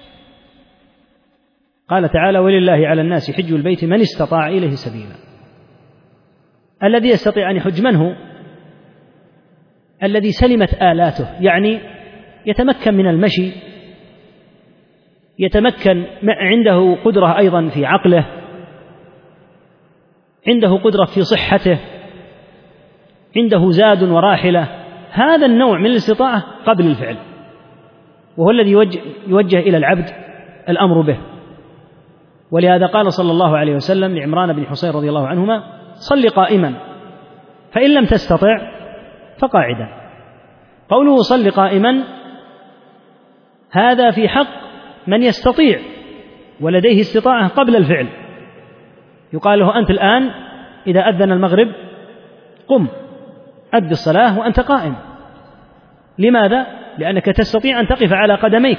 قال تعالى: ولله على الناس حج البيت من استطاع إليه سبيلا. الذي يستطيع أن يحج من هو؟ الذي سلمت آلاته، يعني يتمكن من المشي، يتمكن عنده قدرة أيضا في عقله، عنده قدرة في صحته، عنده زاد وراحلة. هذا النوع من الاستطاعة قبل الفعل، وهو الذي يوجه, يوجه إلى العبد الأمر به. ولهذا قال صلى الله عليه وسلم لعمران بن حصين رضي الله عنهما: صل قائما فإن لم تستطع فقاعدا. قوله صل قائما هذا في حق من يستطيع ولديه استطاعة قبل الفعل، يقال له: أنت الآن إذا أذن المغرب قم أد الصلاة وأنت قائم. لماذا؟ لأنك تستطيع أن تقف على قدميك،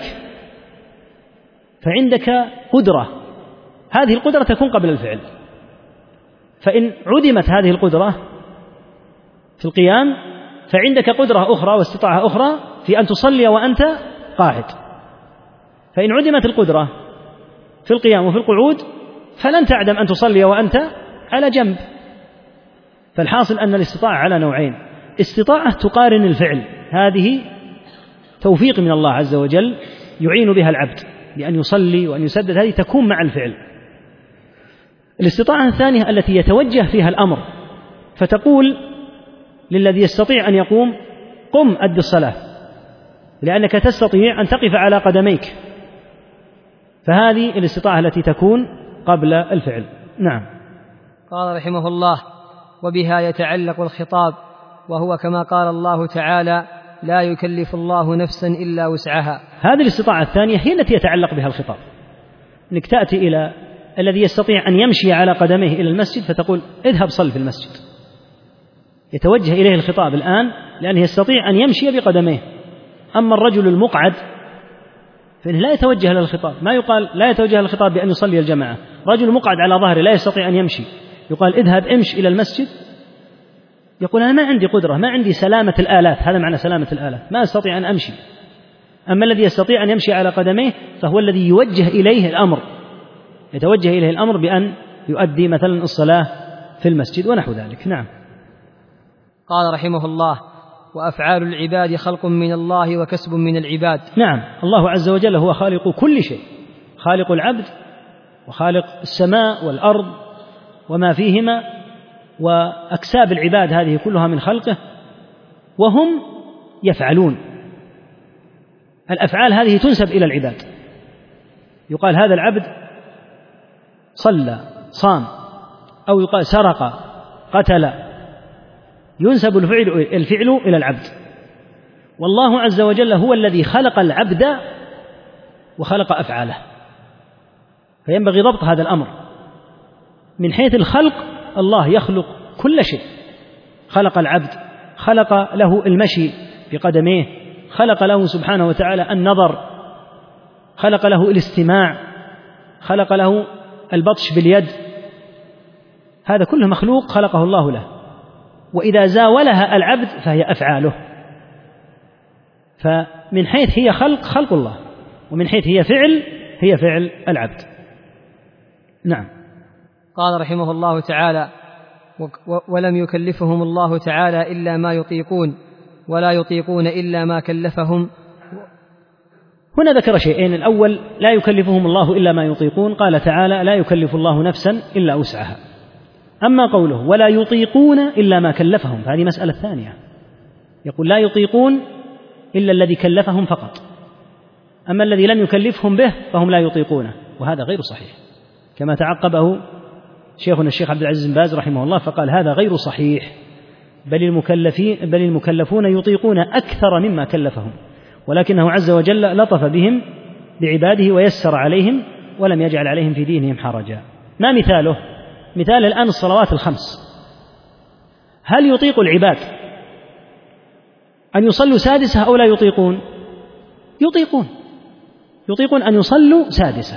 فعندك قدرة، هذه القدرة تكون قبل الفعل. فإن عدمت هذه القدرة في القيام فعندك قدرة أخرى واستطاعة أخرى في أن تصلي وأنت قاعد. فإن عدمت القدرة في القيام وفي القعود فلن تعدم أن تصلي وأنت على جنب. فالحاصل أن الاستطاعة على نوعين: استطاعة تقارن الفعل هذه توفيق من الله عز وجل يعين بها العبد بأن يصلي وأن يسدد، هذه تكون مع الفعل. الاستطاعة الثانية التي يتوجه فيها الأمر، فتقول للذي يستطيع أن يقوم: قم أد الصلاة، لأنك تستطيع أن تقف على قدميك، فهذه الاستطاعة التي تكون قبل الفعل. نعم. قال رحمه الله: وبها يتعلق الخطاب، وهو كما قال الله تعالى: لا يكلف الله نفسا إلا وسعها. هذه الاستطاعة الثانية هي التي يتعلق بها الخطاب، أنك تأتي إلى الذي يستطيع أن يمشي على قدميه إلى المسجد فتقول: اذهب صل في المسجد. يتوجه إليه الخطاب الآن لأنه يستطيع أن يمشي بقدميه. أما الرجل المقعد فإنه لا يتوجه للخطاب، ما يقال لا يتوجه للخطاب بأن يصلي الجماعة. رجل مقعد على ظهره لا يستطيع أن يمشي، يقال: اذهب امش إلى المسجد، يقول: أنا ما عندي قدرة، ما عندي سلامة الآلات، هذا معنى سلامة الآلات، ما أستطيع أن أمشي. أما الذي يستطيع أن يمشي على قدميه فهو الذي يوجه إليه الأمر، يتوجه إليه الأمر بأن يؤدي مثلا الصلاة في المسجد ونحو ذلك. نعم. قال رحمه الله: وأفعال العباد خلق من الله وكسب من العباد. نعم، الله عز وجل هو خالق كل شيء، خالق العبد وخالق السماء والأرض وما فيهما، وأكساب العباد هذه كلها من خلقه، وهم يفعلون. الأفعال هذه تنسب إلى العباد، يقال هذا العبد صلى صام، أو يقال سرق قتل، ينسب الفعل الفعل إلى العبد. والله عز وجل هو الذي خلق العبد وخلق أفعاله، فينبغي ضبط هذا الأمر. من حيث الخلق الله يخلق كل شيء، خلق العبد، خلق له المشي بقدميه، خلق له سبحانه وتعالى النظر، خلق له الاستماع، خلق له البطش باليد، هذا كله مخلوق خلقه الله له. وإذا زاولها العبد فهي أفعاله. فمن حيث هي خلق خلق الله، ومن حيث هي فعل هي فعل العبد. نعم. قال رحمه الله تعالى: ولم يكلفهم الله تعالى إلا ما يطيقون، ولا يطيقون إلا ما كلفهم. هنا ذكر شيئين: الأول لا يكلفهم الله إلا ما يطيقون، قال تعالى: لا يكلف الله نفسا إلا وسعها. أما قوله ولا يطيقون إلا ما كلفهم فهذه مسألة ثانية، يقول لا يطيقون إلا الذي كلفهم فقط، أما الذي لم يكلفهم به فهم لا يطيقونه، وهذا غير صحيح، كما تعقبه شيخنا الشيخ عبد العزيز بن باز رحمه الله فقال: هذا غير صحيح، بل المكلفين بل المكلفون يطيقون أكثر مما كلفهم، ولكنه عز وجل لطف بهم بعباده ويسر عليهم ولم يجعل عليهم في دينهم حرجا. ما مثاله؟ مثال الآن الصلوات الخمس، هل يطيق العباد أن يصلوا سادسة أو لا يطيقون؟ يطيقون، يطيقون أن يصلوا سادسة،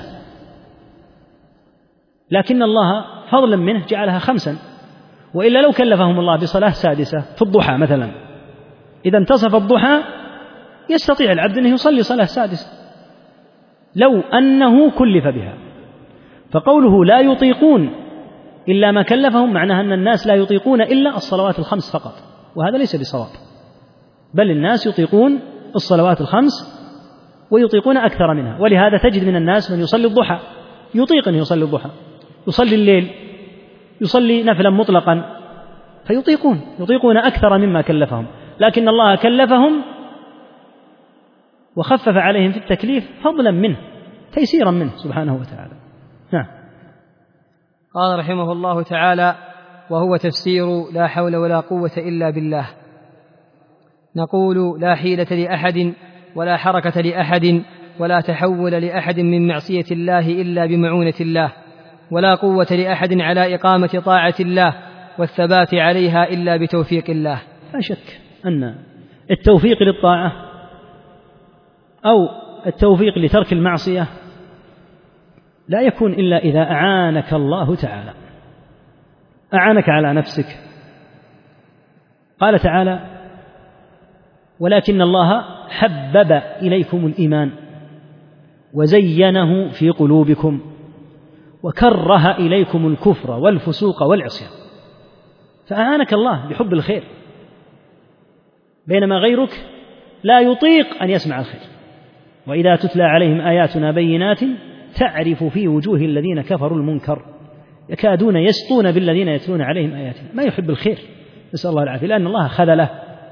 لكن الله فضلا منه جعلها خمسا، وإلا لو كلفهم الله بصلاة سادسة في الضحى مثلا، إذا انتصف الضحى يستطيع العبد أنه يصلي صلاة سادسة لو أنه كلف بها. فقوله لا يطيقون إلا ما كلفهم معناها أن الناس لا يطيقون إلا الصلوات الخمس فقط، وهذا ليس بصواب، بل الناس يطيقون الصلوات الخمس ويطيقون أكثر منها. ولهذا تجد من الناس من يصلي الضحى، يطيق أن يصلي الضحى، يصلي الليل، يصلي نفلا مطلقا، فيطيقون يطيقون أكثر مما كلفهم، لكن الله كلفهم وخفف عليهم في التكليف فضلا منه تيسيرا منه سبحانه وتعالى. نعم. قال رحمه الله تعالى: وهو تفسير لا حول ولا قوة إلا بالله. نقول: لا حيلة لأحد ولا حركة لأحد ولا تحول لأحد من معصية الله إلا بمعونة الله، ولا قوة لأحد على إقامة طاعة الله والثبات عليها إلا بتوفيق الله. لا شك أن التوفيق للطاعة أو التوفيق لترك المعصية لا يكون إلا إذا أعانك الله تعالى، أعانك على نفسك. قال تعالى: ولكن الله حبب إليكم الإيمان وزينه في قلوبكم وكره إليكم الكفر والفسوق والعصيان. فأعانك الله بحب الخير، بينما غيرك لا يطيق أن يسمع الخير. وإذا تتلى عليهم آياتنا بينات تعرف في وجوه الذين كفروا المنكر يكادون يسطون بالذين يتلون عليهم آياتنا. ما يحب الخير، نسأل الله العافية، لأن الله خذله.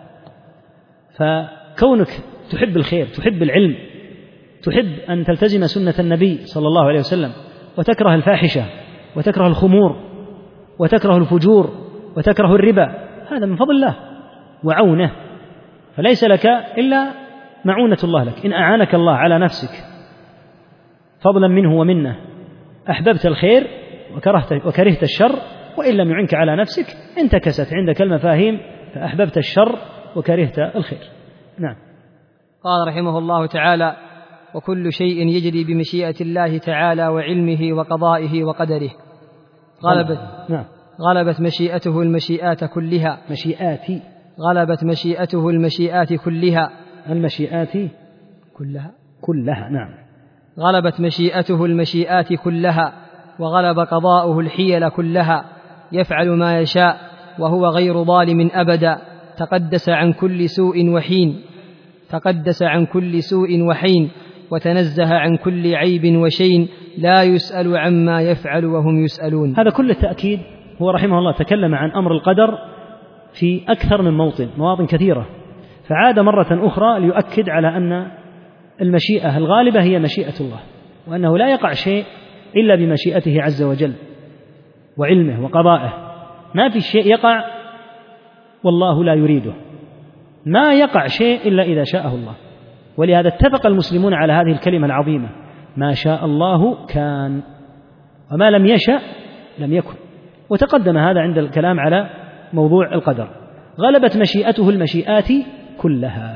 فكونك تحب الخير، تحب العلم، تحب أن تلتزم سنة النبي صلى الله عليه وسلم، وتكره الفاحشة وتكره الخمور وتكره الفجور وتكره الربا، هذا من فضل الله وعونه، فليس لك إلا معونة الله لك. إن أعانك الله على نفسك فضلا منه ومنه أحببت الخير وكرهت, وكرهت الشر، وإن لم يعنك على نفسك انتكست عندك المفاهيم فأحببت الشر وكرهت الخير. نعم. قال رحمه الله تعالى: وكل شيء يجري بمشيئة الله تعالى وعلمه وقضائه وقدره. غلبت, نعم. غلبت مشيئته المشيئات كلها. مشيئاتي غلبت مشيئته المشيئات كلها. المشيئات كلها كلها نعم. غلبت مشيئته المشيئات كلها، وغلب قضاؤه الحيل كلها، يفعل ما يشاء وهو غير ظالم أبدا، تقدس عن كل سوء وحين تقدس عن كل سوء وحين وتنزه عن كل عيب وشين، لا يسأل عما يفعل وهم يسألون. هذا كل التأكيد. هو رحمه الله تكلم عن أمر القدر في أكثر من موطن، مواطن كثيرة، فعاد مرة أخرى ليؤكد على أن المشيئة الغالبة هي مشيئة الله، وأنه لا يقع شيء إلا بمشيئته عز وجل وعلمه وقضائه. ما في شيء يقع والله لا يريده، ما يقع شيء إلا إذا شاءه الله. ولهذا اتفق المسلمون على هذه الكلمة العظيمة: ما شاء الله كان وما لم يشأ لم يكن. وتقدم هذا عند الكلام على موضوع القدر. غلبت مشيئته المشيئات كلها،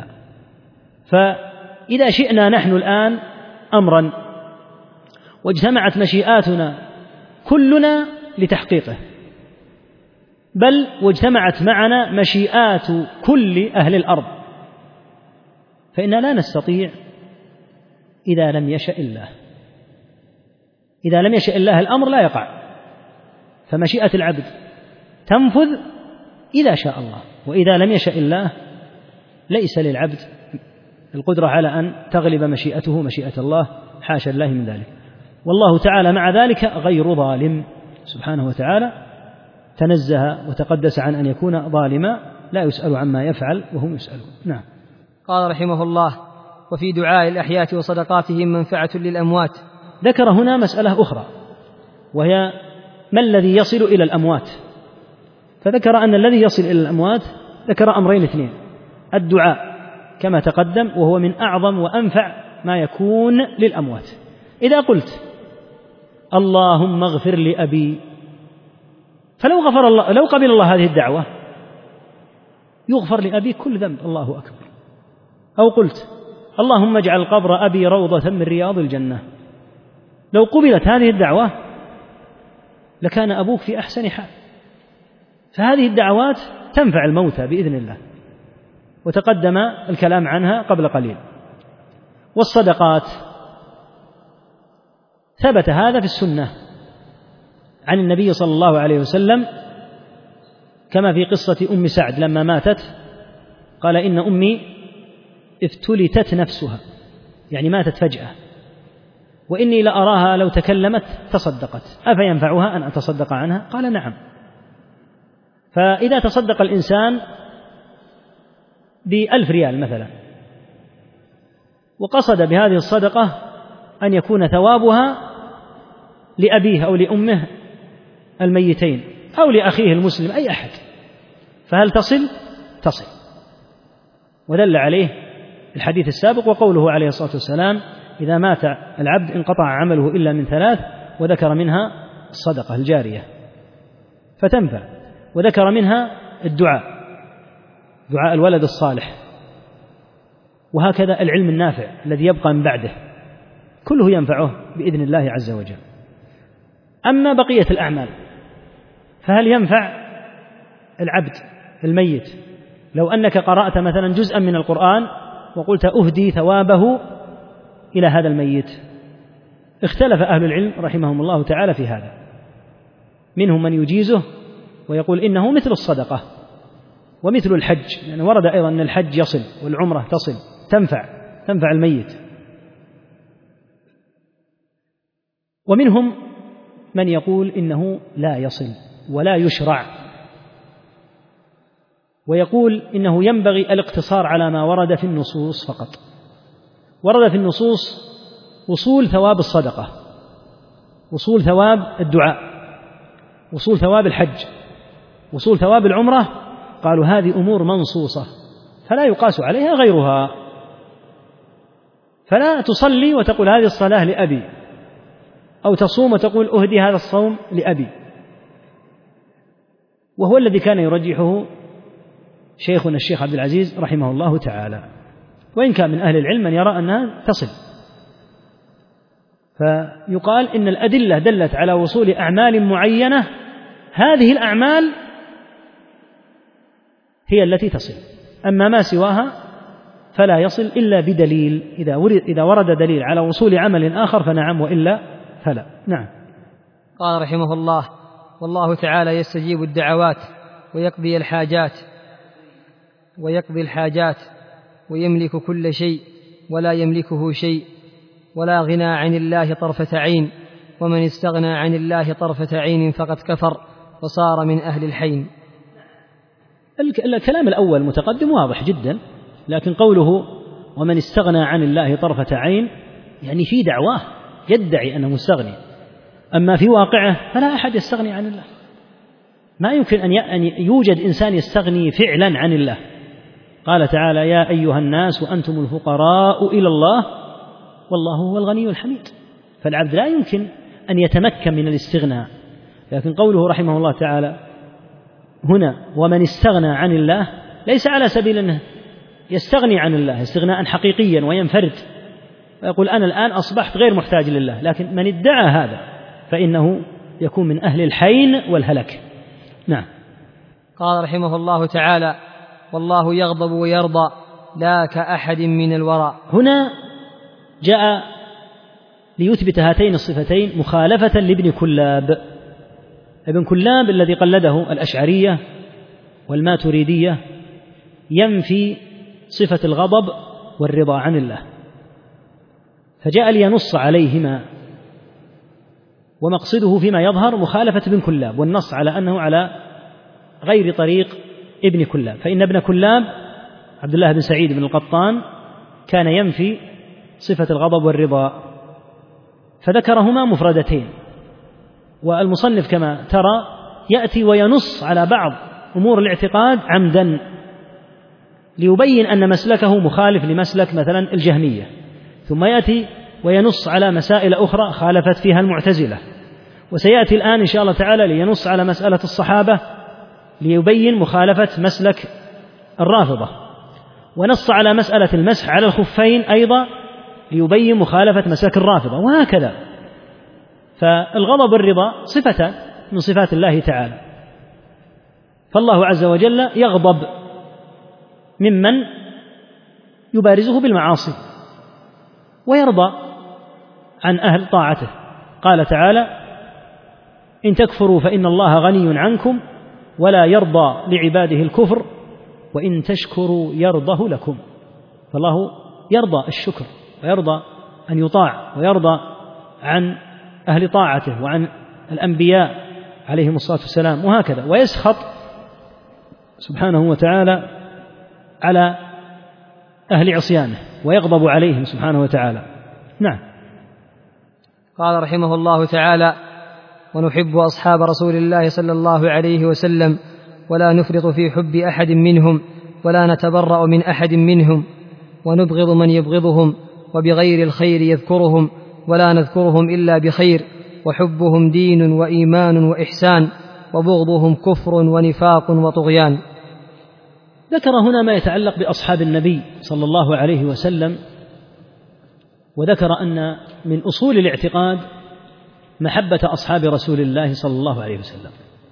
فإذا شئنا نحن الآن أمرا واجتمعت مشيئاتنا كلنا لتحقيقه، بل واجتمعت معنا مشيئات كل أهل الأرض، فإننا لا نستطيع إذا لم يشأ الله. إذا لم يشأ الله الأمر لا يقع، فمشيئة العبد تنفذ إذا شاء الله، وإذا لم يشأ الله ليس للعبد القدرة على أن تغلب مشيئته مشيئة الله، حاشا الله من ذلك. والله تعالى مع ذلك غير ظالم سبحانه وتعالى، تنزه وتقدس عن أن يكون ظالما، لا يسأل عما يفعل وهم يسألون. نعم. قال رحمه الله: وفي دعاء الأحياء وصدقاتهم منفعة للأموات. ذكر هنا مسألة أخرى، وهي ما الذي يصل إلى الأموات. فذكر أن الذي يصل إلى الأموات ذكر أمرين اثنين: الدعاء كما تقدم، وهو من أعظم وأنفع ما يكون للأموات. إذا قلت اللهم اغفر لأبي، فلو غفر الله، لو قبل الله هذه الدعوة يغفر لأبي كل ذنب، الله أكبر. أو قلت اللهم اجعل قبر أبي روضة من رياض الجنة، لو قبلت هذه الدعوة لكان أبوك في أحسن حال. فهذه الدعوات تنفع الموتى بإذن الله، وتقدم الكلام عنها قبل قليل. والصدقات ثبت هذا في السنة عن النبي صلى الله عليه وسلم، كما في قصة أم سعد لما ماتت قال: إن أمي افتلتت نفسها، يعني ماتت فجأة، وإني لأراها لو تكلمت تصدقت، أفينفعها أن أتصدق عنها؟ قال: نعم. فإذا تصدق الإنسان بألف ريال مثلا، وقصد بهذه الصدقة أن يكون ثوابها لأبيه أو لأمه الميتين أو لأخيه المسلم أي أحد، فهل تصل؟ تصل. ودل عليه الحديث السابق وقوله عليه الصلاة والسلام: إذا مات العبد انقطع عمله إلا من ثلاث، وذكر منها الصدقة الجارية فتنفع، وذكر منها الدعاء، دعاء الولد الصالح، وهكذا العلم النافع الذي يبقى من بعده، كله ينفعه بإذن الله عز وجل. أما بقية الأعمال فهل ينفع العبد الميت لو أنك قرأت مثلا جزءا من القرآن وقلت أهدي ثوابه إلى هذا الميت؟ اختلف أهل العلم رحمهم الله تعالى في هذا، منهم من يجيزه ويقول إنه مثل الصدقة، ومثل الحج، يعني ورد أيضا أن الحج يصل والعمرة تصل، تنفع تنفع الميت. ومنهم من يقول إنه لا يصل ولا يشرع، ويقول إنه ينبغي الاقتصار على ما ورد في النصوص فقط. ورد في النصوص وصول ثواب الصدقة، وصول ثواب الدعاء، وصول ثواب الحج، وصول ثواب العمرة، قالوا هذه أمور منصوصة فلا يقاس عليها غيرها، فلا تصلي وتقول هذه الصلاة لأبي، أو تصوم وتقول أهدي هذا الصوم لأبي. وهو الذي كان يرجحه شيخنا الشيخ عبد العزيز رحمه الله تعالى، وإن كان من أهل العلم من يرى أنها تصل. فيقال إن الأدلة دلت على وصول أعمال معينة، هذه الأعمال هي التي تصل، أما ما سواها فلا يصل إلا بدليل. إذا ورد دليل على وصول عمل آخر فنعم، وإلا فلا. نعم. قال رحمه الله: والله تعالى يستجيب الدعوات ويقضي الحاجات ويقضي الحاجات ويملك كل شيء ولا يملكه شيء، ولا غنى عن الله طرفة عين، ومن استغنى عن الله طرفة عين فقد كفر وصار من أهل الحين. الكلام الأول متقدم واضح جدا، لكن قوله ومن استغنى عن الله طرفة عين يعني في دعواه يدعي أنه مستغني، أما في واقعه فلا أحد يستغني عن الله. ما يمكن أن يوجد إنسان يستغني فعلا عن الله. قال تعالى: يا أيها الناس وأنتم الفقراء إلى الله والله هو الغني الحميد. فالعبد لا يمكن أن يتمكن من الاستغناء. لكن قوله رحمه الله تعالى هنا ومن استغنى عن الله ليس على سبيل أنه يستغني عن الله استغناء حقيقيا وينفرد ويقول أنا الآن أصبحت غير محتاج لله، لكن من ادعى هذا فإنه يكون من أهل الحين والهلك. نعم. قال رحمه الله تعالى: والله يغضب ويرضى لا كأحد من الورى. هنا جاء ليثبت هاتين الصفتين مخالفة لابن كلاب. ابن كلاب الذي قلده الأشعرية والماتريدية ينفي صفة الغضب والرضا عن الله، فجاء لينص عليهما، ومقصده فيما يظهر مخالفة ابن كلاب، والنص على أنه على غير طريق ابن كلاب. فإن ابن كلاب عبد الله بن سعيد بن القطان كان ينفي صفة الغضب والرضا، فذكرهما مفردتين. والمصنف كما ترى يأتي وينص على بعض أمور الاعتقاد عمدا ليبين أن مسلكه مخالف لمسلك مثلا الجهمية، ثم يأتي وينص على مسائل أخرى خالفت فيها المعتزلة، وسيأتي الآن إن شاء الله تعالى لينص على مسألة الصحابة ليبين مخالفة مسلك الرافضة، ونص على مسألة المسح على الخفين أيضا ليبين مخالفة مسلك الرافضة، وهكذا. فالغضب والرضا صفتان من صفات الله تعالى، فالله عز وجل يغضب ممن يبارزه بالمعاصي ويرضى عن أهل طاعته. قال تعالى: إن تكفروا فإن الله غني عنكم ولا يرضى لعباده الكفر وإن تشكروا يرضه لكم. فالله يرضى الشكر ويرضى أن يطاع ويرضى عن أهل طاعته وعن الأنبياء عليهم الصلاة والسلام، وهكذا. ويسخط سبحانه وتعالى على أهل عصيانه ويغضب عليهم سبحانه وتعالى. نعم. قال رحمه الله تعالى: ونحب أصحاب رسول الله صلى الله عليه وسلم ولا نفرط في حب أحد منهم ولا نتبرأ من أحد منهم، ونبغض من يبغضهم وبغير الخير يذكرهم ولا نذكرهم إلا بخير، وحبهم دين وإيمان وإحسان، وبغضهم كفر ونفاق وطغيان. ذكر هنا ما يتعلق بأصحاب النبي صلى الله عليه وسلم، وذكر أن من أصول الاعتقاد محبة أصحاب رسول الله صلى الله عليه وسلم،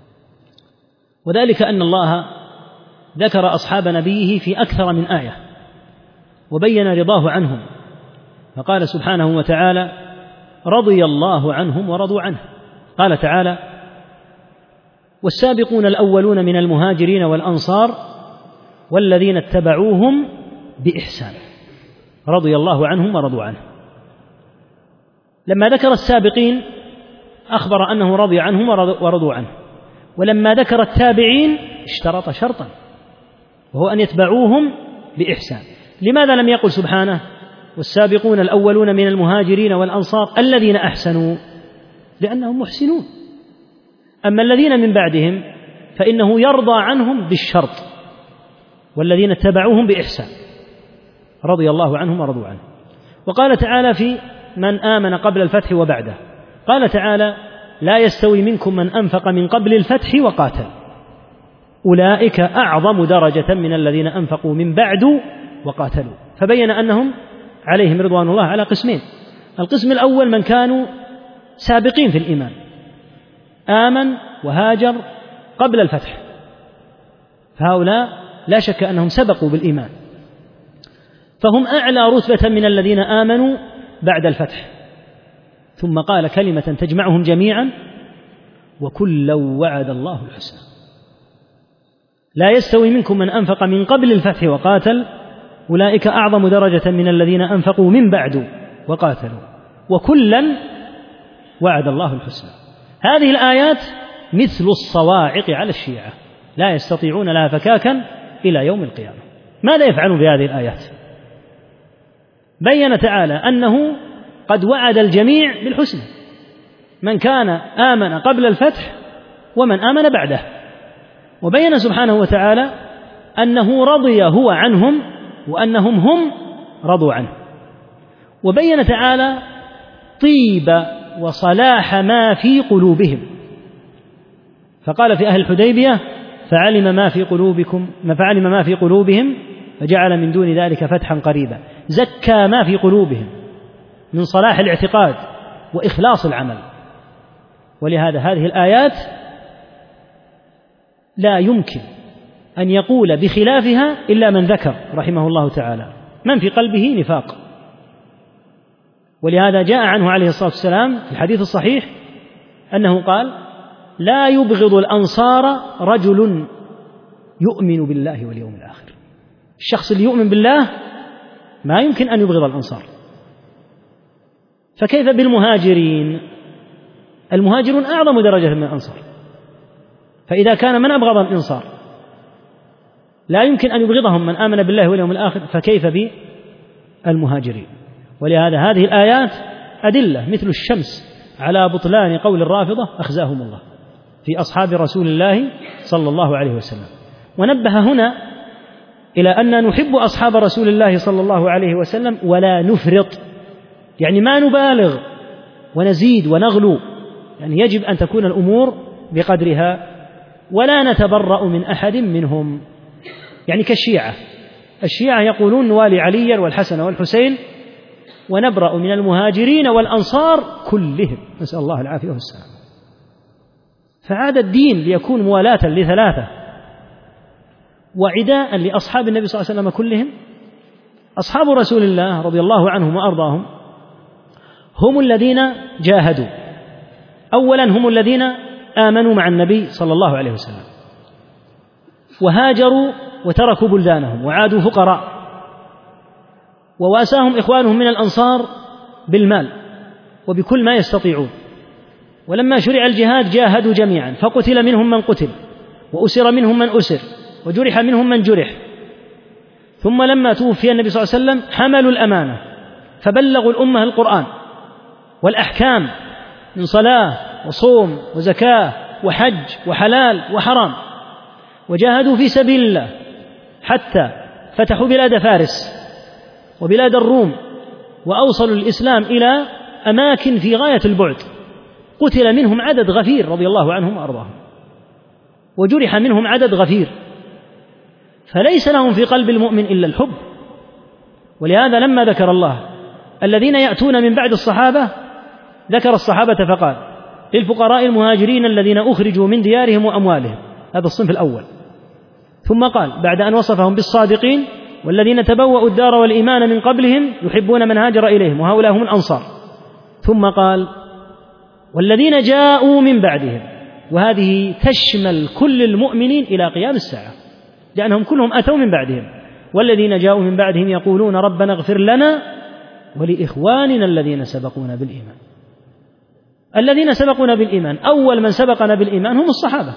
وذلك أن الله ذكر أصحاب نبيه في أكثر من آية وبين رضاه عنهم، فقال سبحانه وتعالى: رضي الله عنهم ورضوا عنه. قال تعالى: والسابقون الأولون من المهاجرين والأنصار والذين اتبعوهم بإحسان رضي الله عنهم ورضوا عنه. لما ذكر السابقين أخبر أنه رضي عنهم ورضوا عنه، ولما ذكر التابعين اشترط شرطا وهو أن يتبعوهم بإحسان. لماذا لم يقل سبحانه والسابقون الأولون من المهاجرين والأنصار الذين أحسنوا؟ لأنهم محسنون. أما الذين من بعدهم فإنه يرضى عنهم بالشرط، والذين اتبعوهم بإحسان رضي الله عنهم ورضوا عنه. وقال تعالى في من آمن قبل الفتح وبعده، قال تعالى لا يستوي منكم من أنفق من قبل الفتح وقاتل أولئك أعظم درجة من الذين أنفقوا من بعد وقاتلوا. فبين أنهم عليهم رضوان الله على قسمين: القسم الأول من كانوا سابقين في الإيمان، آمن وهاجر قبل الفتح، فهؤلاء لا شك أنهم سبقوا بالإيمان، فهم أعلى رتبة من الذين آمنوا بعد الفتح. ثم قال كلمة تجمعهم جميعا: وكلا وعد الله الحسنى. لا يستوي منكم من أنفق من قبل الفتح وقاتل أولئك أعظم درجة من الذين أنفقوا من بعد وقاتلوا وكلا وعد الله الحسنى. هذه الآيات مثل الصواعق على الشيعة، لا يستطيعون لها فكاكا إلى يوم القيامة. ماذا يفعلون بهذه الآيات؟ بين تعالى أنه قد وعد الجميع بالحسنى، من كان آمن قبل الفتح ومن آمن بعده، وبين سبحانه وتعالى أنه رضي هو عنهم وأنهم هم رضوا عنه، وبين تعالى طيب وصلاح ما في قلوبهم، فقال في أهل الحديبية فعلم ما في قلوبكم فعلم ما في قلوبهم فجعل من دون ذلك فتحا قريبا، زكى ما في قلوبهم من صلاح الاعتقاد وإخلاص العمل. ولهذا هذه الآيات لا يمكن أن يقول بخلافها إلا من ذكر رحمه الله تعالى من في قلبه نفاق. ولهذا جاء عنه عليه الصلاة والسلام في الحديث الصحيح أنه قال لا يبغض الأنصار رجل يؤمن بالله واليوم الآخر. الشخص اللي يؤمن بالله ما يمكن أن يبغض الأنصار، فكيف بالمهاجرين؟ المهاجرون أعظم درجة من الأنصار، فإذا كان من أبغض الأنصار لا يمكن أن يبغضهم من آمن بالله واليوم الآخر، فكيف بالمهاجرين؟ ولهذا هذه الآيات أدلة مثل الشمس على بطلان قول الرافضة أخزاهم الله في أصحاب رسول الله صلى الله عليه وسلم. ونبه هنا إلى أن نحب أصحاب رسول الله صلى الله عليه وسلم ولا نفرط، يعني ما نبالغ ونزيد ونغلو، يعني يجب أن تكون الأمور بقدرها، ولا نتبرأ من أحد منهم، يعني كالشيعة. الشيعة يقولون نوالي عليا والحسن والحسين ونبرأ من المهاجرين والأنصار كلهم، نسأل الله العافية والسلام. فعاد الدين ليكون موالاة لثلاثة وعداء لأصحاب النبي صلى الله عليه وسلم كلهم. أصحاب رسول الله رضي الله عنهم وأرضاهم هم الذين جاهدوا، أولا هم الذين آمنوا مع النبي صلى الله عليه وسلم وهاجروا وتركوا بلدانهم وعادوا فقراء، وواساهم إخوانهم من الأنصار بالمال وبكل ما يستطيعون. ولما شرع الجهاد جاهدوا جميعا، فقتل منهم من قتل وأسر منهم من أسر وجرح منهم من جرح. ثم لما توفي النبي صلى الله عليه وسلم حملوا الأمانة فبلغوا الأمة القرآن والأحكام من صلاة وصوم وزكاة وحج وحلال وحرام، وجاهدوا في سبيل الله حتى فتحوا بلاد فارس وبلاد الروم وأوصلوا الإسلام إلى أماكن في غاية البعد. قتل منهم عدد غفير رضي الله عنهم وأرضاهم، وجرح منهم عدد غفير، فليس لهم في قلب المؤمن إلا الحب. ولهذا لما ذكر الله الذين يأتون من بعد الصحابة ذكر الصحابة فقال للفقراء المهاجرين الذين أخرجوا من ديارهم وأموالهم، هذا الصنف الأول. ثم قال بعد أن وصفهم بالصادقين والذين تبوأوا الدار والإيمان من قبلهم يحبون من هاجر إليهم وهؤلاء هم الأنصار. ثم قال والذين جاءوا من بعدهم، وهذه تشمل كل المؤمنين إلى قيام الساعة، لأنهم كلهم أتوا من بعدهم. والذين جاءوا من بعدهم يقولون ربنا اغفر لنا ولإخواننا الذين سبقونا بالإيمان. الذين سبقونا بالإيمان، أول من سبقنا بالإيمان هم الصحابة،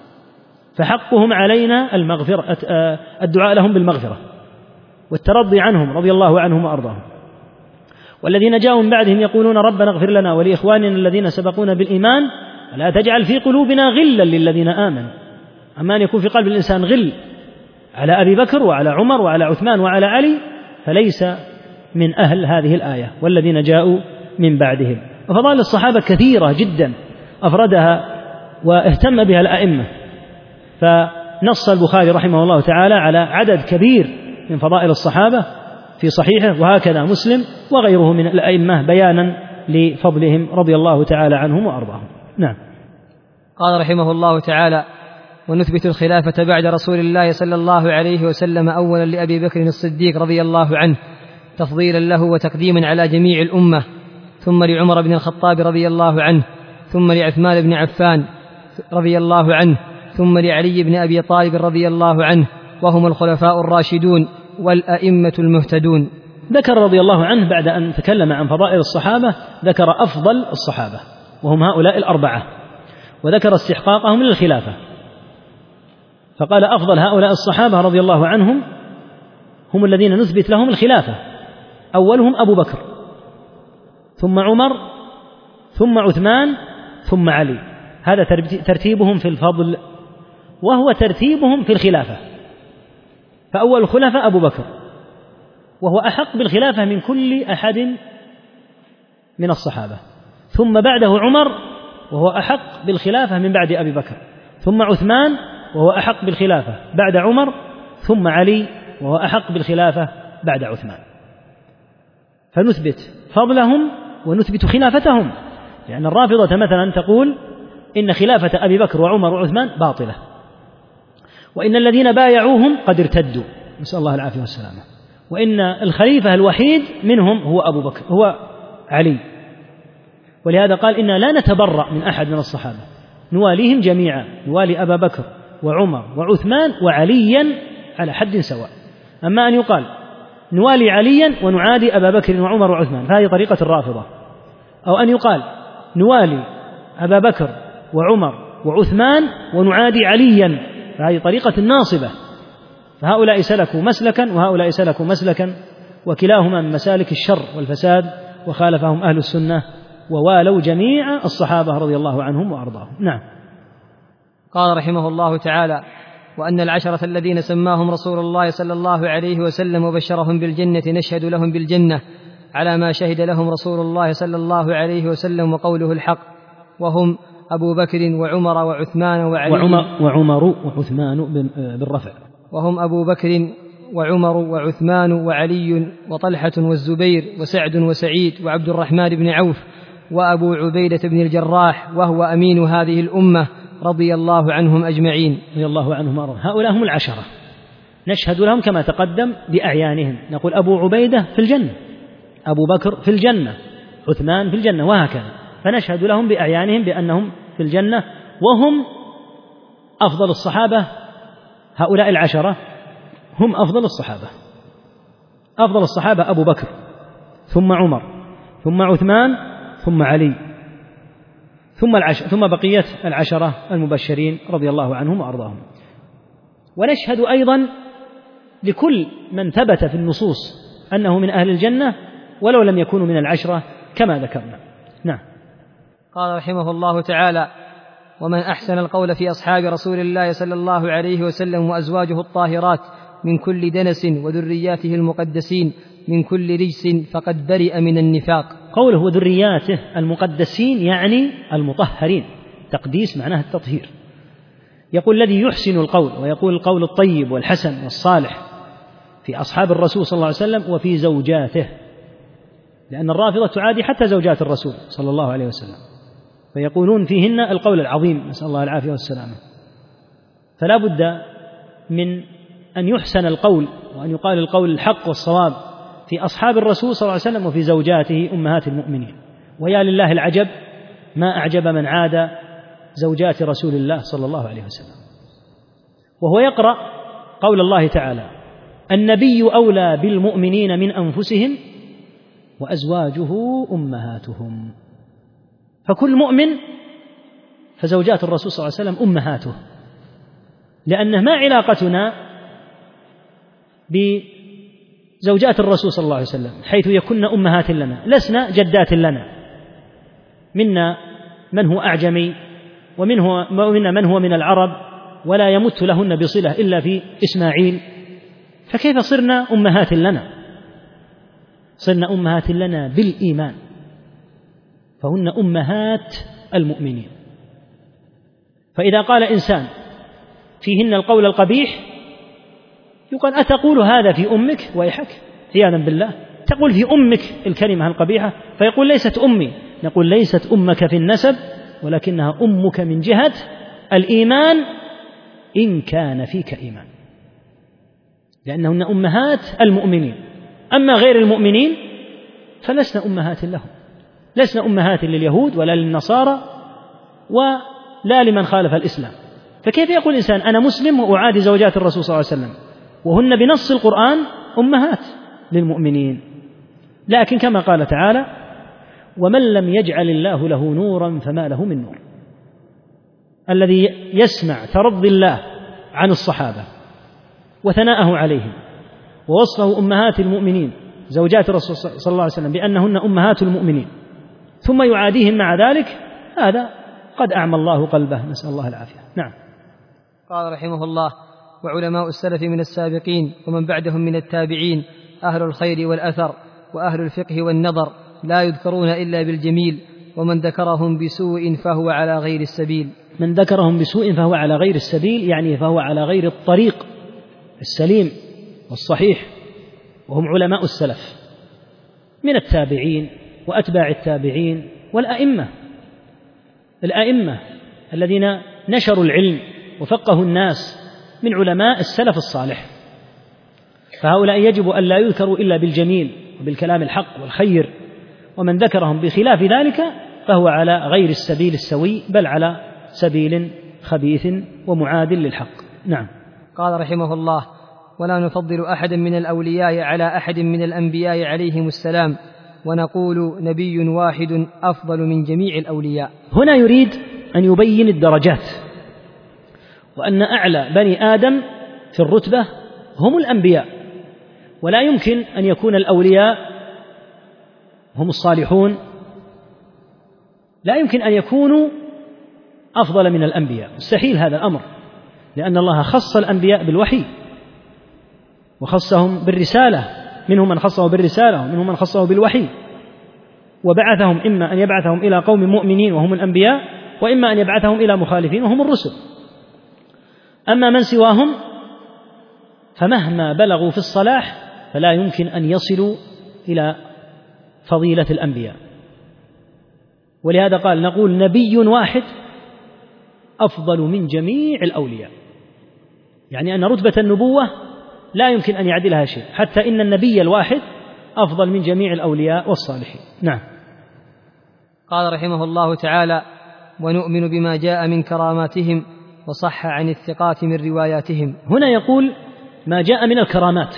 فحقهم علينا المغفرة، الدعاء لهم بالمغفرة والترضي عنهم رضي الله عنهم وأرضاهم. والذين جاءوا من بعدهم يقولون ربنا اغفر لنا ولإخواننا الذين سبقونا بالإيمان ولا تجعل في قلوبنا غلا للذين آمنوا. أما أن يكون في قلب الإنسان غل على أبي بكر وعلى عمر وعلى عثمان وعلى علي فليس من أهل هذه الآية والذين جاءوا من بعدهم. وفضائل الصحابة كثيرة جدا أفردها واهتم بها الأئمة، فنص البخاري رحمه الله تعالى على عدد كبير من فضائل الصحابة في صحيحه، وهكذا مسلم وغيره من الأئمة بيانا لفضلهم رضي الله تعالى عنهم وأرضاهم. نعم. قال رحمه الله تعالى: ونثبت الخلافة بعد رسول الله صلى الله عليه وسلم أولا لأبي بكر الصديق رضي الله عنه تفضيلا له وتقديما على جميع الأمة، ثم لعمر بن الخطاب رضي الله عنه، ثم لعثمان بن عفان رضي الله عنه، ثم لعلي بن أبي طالب رضي الله عنه، وهم الخلفاء الراشدون والأئمة المهتدون. ذكر رضي الله عنه بعد أن تكلم عن فضائل الصحابة ذكر أفضل الصحابة وهم هؤلاء الأربعة، وذكر استحقاقهم للخلافة، فقال أفضل هؤلاء الصحابة رضي الله عنهم هم الذين نثبت لهم الخلافة، أولهم أبو بكر ثم عمر ثم عثمان ثم علي، هذا ترتيبهم في الفضل وهو ترتيبهم في الخلافة. فأول الخلفاء أبو بكر وهو أحق بالخلافة من كل أحد من الصحابة، ثم بعده عمر وهو أحق بالخلافة من بعد أبي بكر، ثم عثمان وهو أحق بالخلافة بعد عمر، ثم علي وهو أحق بالخلافة بعد عثمان. فنثبت فضلهم ونثبت خلافتهم، لأن الرافضة مثلا تقول إن خلافة أبي بكر وعمر وعثمان باطلة، وإن الذين بايعوهم قد ارتدوا، نسأل الله العافية والسلامة، وإن الخليفة الوحيد منهم هو أبو بكر هو علي. ولهذا قال إنا لا نتبرأ من أحد من الصحابة، نواليهم جميعا، نوالي أبا بكر وعمر وعثمان وعليا على حد سواء. أما أن يقال نوالي عليا ونعادي أبا بكر وعمر وعثمان فهذه طريقة الرافضة، أو أن يقال نوالي أبا بكر وعمر وعثمان ونعادي عليا فهذه طريقة الناصبة. فهؤلاء سلكوا مسلكا وهؤلاء سلكوا مسلكا، وكلاهما من مسالك الشر والفساد، وخالفهم أهل السنة ووالوا جميع الصحابة رضي الله عنهم وأرضاهم. نعم. قال رحمه الله تعالى: وأن العشرة الذين سماهم رسول الله صلى الله عليه وسلم وبشرهم بالجنة نشهد لهم بالجنة على ما شهد لهم رسول الله صلى الله عليه وسلم وقوله الحق، وهم أبو بكر وعمر وعثمان وعلي وعمر, وعمر وعثمان بالرفع وهم أبو بكر وعمر وعثمان وعلي وطلحة والزبير وسعد وسعيد وعبد الرحمن بن عوف وأبو عبيدة بن الجراح وهو أمين هذه الأمة رضي الله عنهم أجمعين. رضي الله عنهم أرضاهم. هؤلاء هم العشرة نشهد لهم كما تقدم بأعيانهم، نقول أبو عبيدة في الجنة، أبو بكر في الجنة، عثمان في الجنة، وهكذا، فنشهد لهم بأعيانهم بأنهم في الجنة وهم أفضل الصحابة. هؤلاء العشرة هم أفضل الصحابة. أفضل الصحابة أبو بكر ثم عمر ثم عثمان ثم علي ثم العشر ثم بقية العشرة المبشرين رضي الله عنهم وأرضاهم. ونشهد أيضا لكل من ثبت في النصوص أنه من أهل الجنة ولو لم يكونوا من العشرة كما ذكرنا. نعم. قال رحمه الله تعالى: ومن أحسن القول في أصحاب رسول الله صلى الله عليه وسلم وأزواجه الطاهرات من كل دنس وذرياته المقدسين من كل رجس فقد برئ من النفاق. قوله وذرياته المقدسين يعني المطهرين، تقديس معناه التطهير. يقول الذي يحسن القول ويقول القول الطيب والحسن والصالح في أصحاب الرسول صلى الله عليه وسلم وفي زوجاته، لأن الرافضة تعادي حتى زوجات الرسول صلى الله عليه وسلم، فيقولون فيهن القول العظيم، نسأل الله العافية والسلامة. فلا بد من أن يحسن القول وأن يقال القول الحق والصواب في أصحاب الرسول صلى الله عليه وسلم وفي زوجاته أمهات المؤمنين. ويا لله العجب ما أعجب من عاد زوجات رسول الله صلى الله عليه وسلم وهو يقرأ قول الله تعالى: النبي أولى بالمؤمنين من أنفسهم وأزواجه أمهاتهم. فكل مؤمن فزوجات الرسول صلى الله عليه وسلم أمهاته، لأنه ما علاقتنا بزوجات الرسول صلى الله عليه وسلم حيث يكن أمهات لنا، لسنا جدات لنا، منا من هو أعجمي ومنا من هو من العرب ولا يمت لهن بصلة إلا في إسماعيل، فكيف صرنا أمهات لنا؟ صرنا أمهات لنا بالإيمان، فهن أمهات المؤمنين. فإذا قال إنسان فيهن القول القبيح يقال: أتقول هذا في أمك؟ ويحك، عياذا بالله، تقول في أمك الكلمة القبيحة. فيقول: ليست أمي. نقول: ليست أمك في النسب، ولكنها أمك من جهة الإيمان إن كان فيك إيمان، لأنهن أمهات المؤمنين. أما غير المؤمنين فلسنا أمهات لهم، لسنا أمهات لليهود ولا للنصارى ولا لمن خالف الإسلام. فكيف يقول إنسان أنا مسلم وأعادي زوجات الرسول صلى الله عليه وسلم وهن بنص القرآن أمهات للمؤمنين؟ لكن كما قال تعالى: ومن لم يجعل الله له نورا فما له من نور. الذي يسمع ترضي الله عن الصحابة وثناءه عليهم ووصفه أمهات المؤمنين زوجات الرسول صلى الله عليه وسلم بأنهن أمهات المؤمنين ثم يعاديهم مع ذلك، هذا قد أعمى الله قلبه، نسأل الله العافية. نعم. قال رحمه الله: وعلماء السلف من السابقين ومن بعدهم من التابعين أهل الخير والأثر وأهل الفقه والنظر لا يذكرون إلا بالجميل، ومن ذكرهم بسوء فهو على غير السبيل. من ذكرهم بسوء فهو على غير السبيل، يعني فهو على غير الطريق السليم والصحيح، وهم علماء السلف من التابعين وأتباع التابعين والأئمة الأئمة الذين نشروا العلم وفقهوا الناس من علماء السلف الصالح. فهؤلاء يجب أن لا يذكروا إلا بالجميل وبالكلام الحق والخير، ومن ذكرهم بخلاف ذلك فهو على غير السبيل السوي، بل على سبيل خبيث ومعاد للحق. نعم. قال رحمه الله: ولا نفضل أحدا من الأولياء على أحد من الأنبياء عليهم السلام، ونقول نبي واحد أفضل من جميع الأولياء. هنا يريد أن يبين الدرجات، وأن أعلى بني آدم في الرتبة هم الأنبياء، ولا يمكن أن يكون الأولياء هم الصالحون، لا يمكن أن يكونوا أفضل من الأنبياء، مستحيل هذا الأمر، لأن الله خص الأنبياء بالوحي وخصهم بالرسالة، منهم من خصه بالرسالة ومنهم من خصه بالوحي، وبعثهم إما أن يبعثهم إلى قوم مؤمنين وهم الأنبياء، وإما أن يبعثهم إلى مخالفين وهم الرسل. أما من سواهم فمهما بلغوا في الصلاح فلا يمكن أن يصلوا إلى فضيلة الأنبياء. ولهذا قال: نقول نبي واحد أفضل من جميع الأولياء، يعني أن رتبة النبوة لا يمكن أن يعدلها شيء، حتى إن النبي الواحد أفضل من جميع الأولياء والصالحين. نعم. قال رحمه الله تعالى: ونؤمن بما جاء من كراماتهم وصح عن الثقات من رواياتهم. هنا يقول ما جاء من الكرامات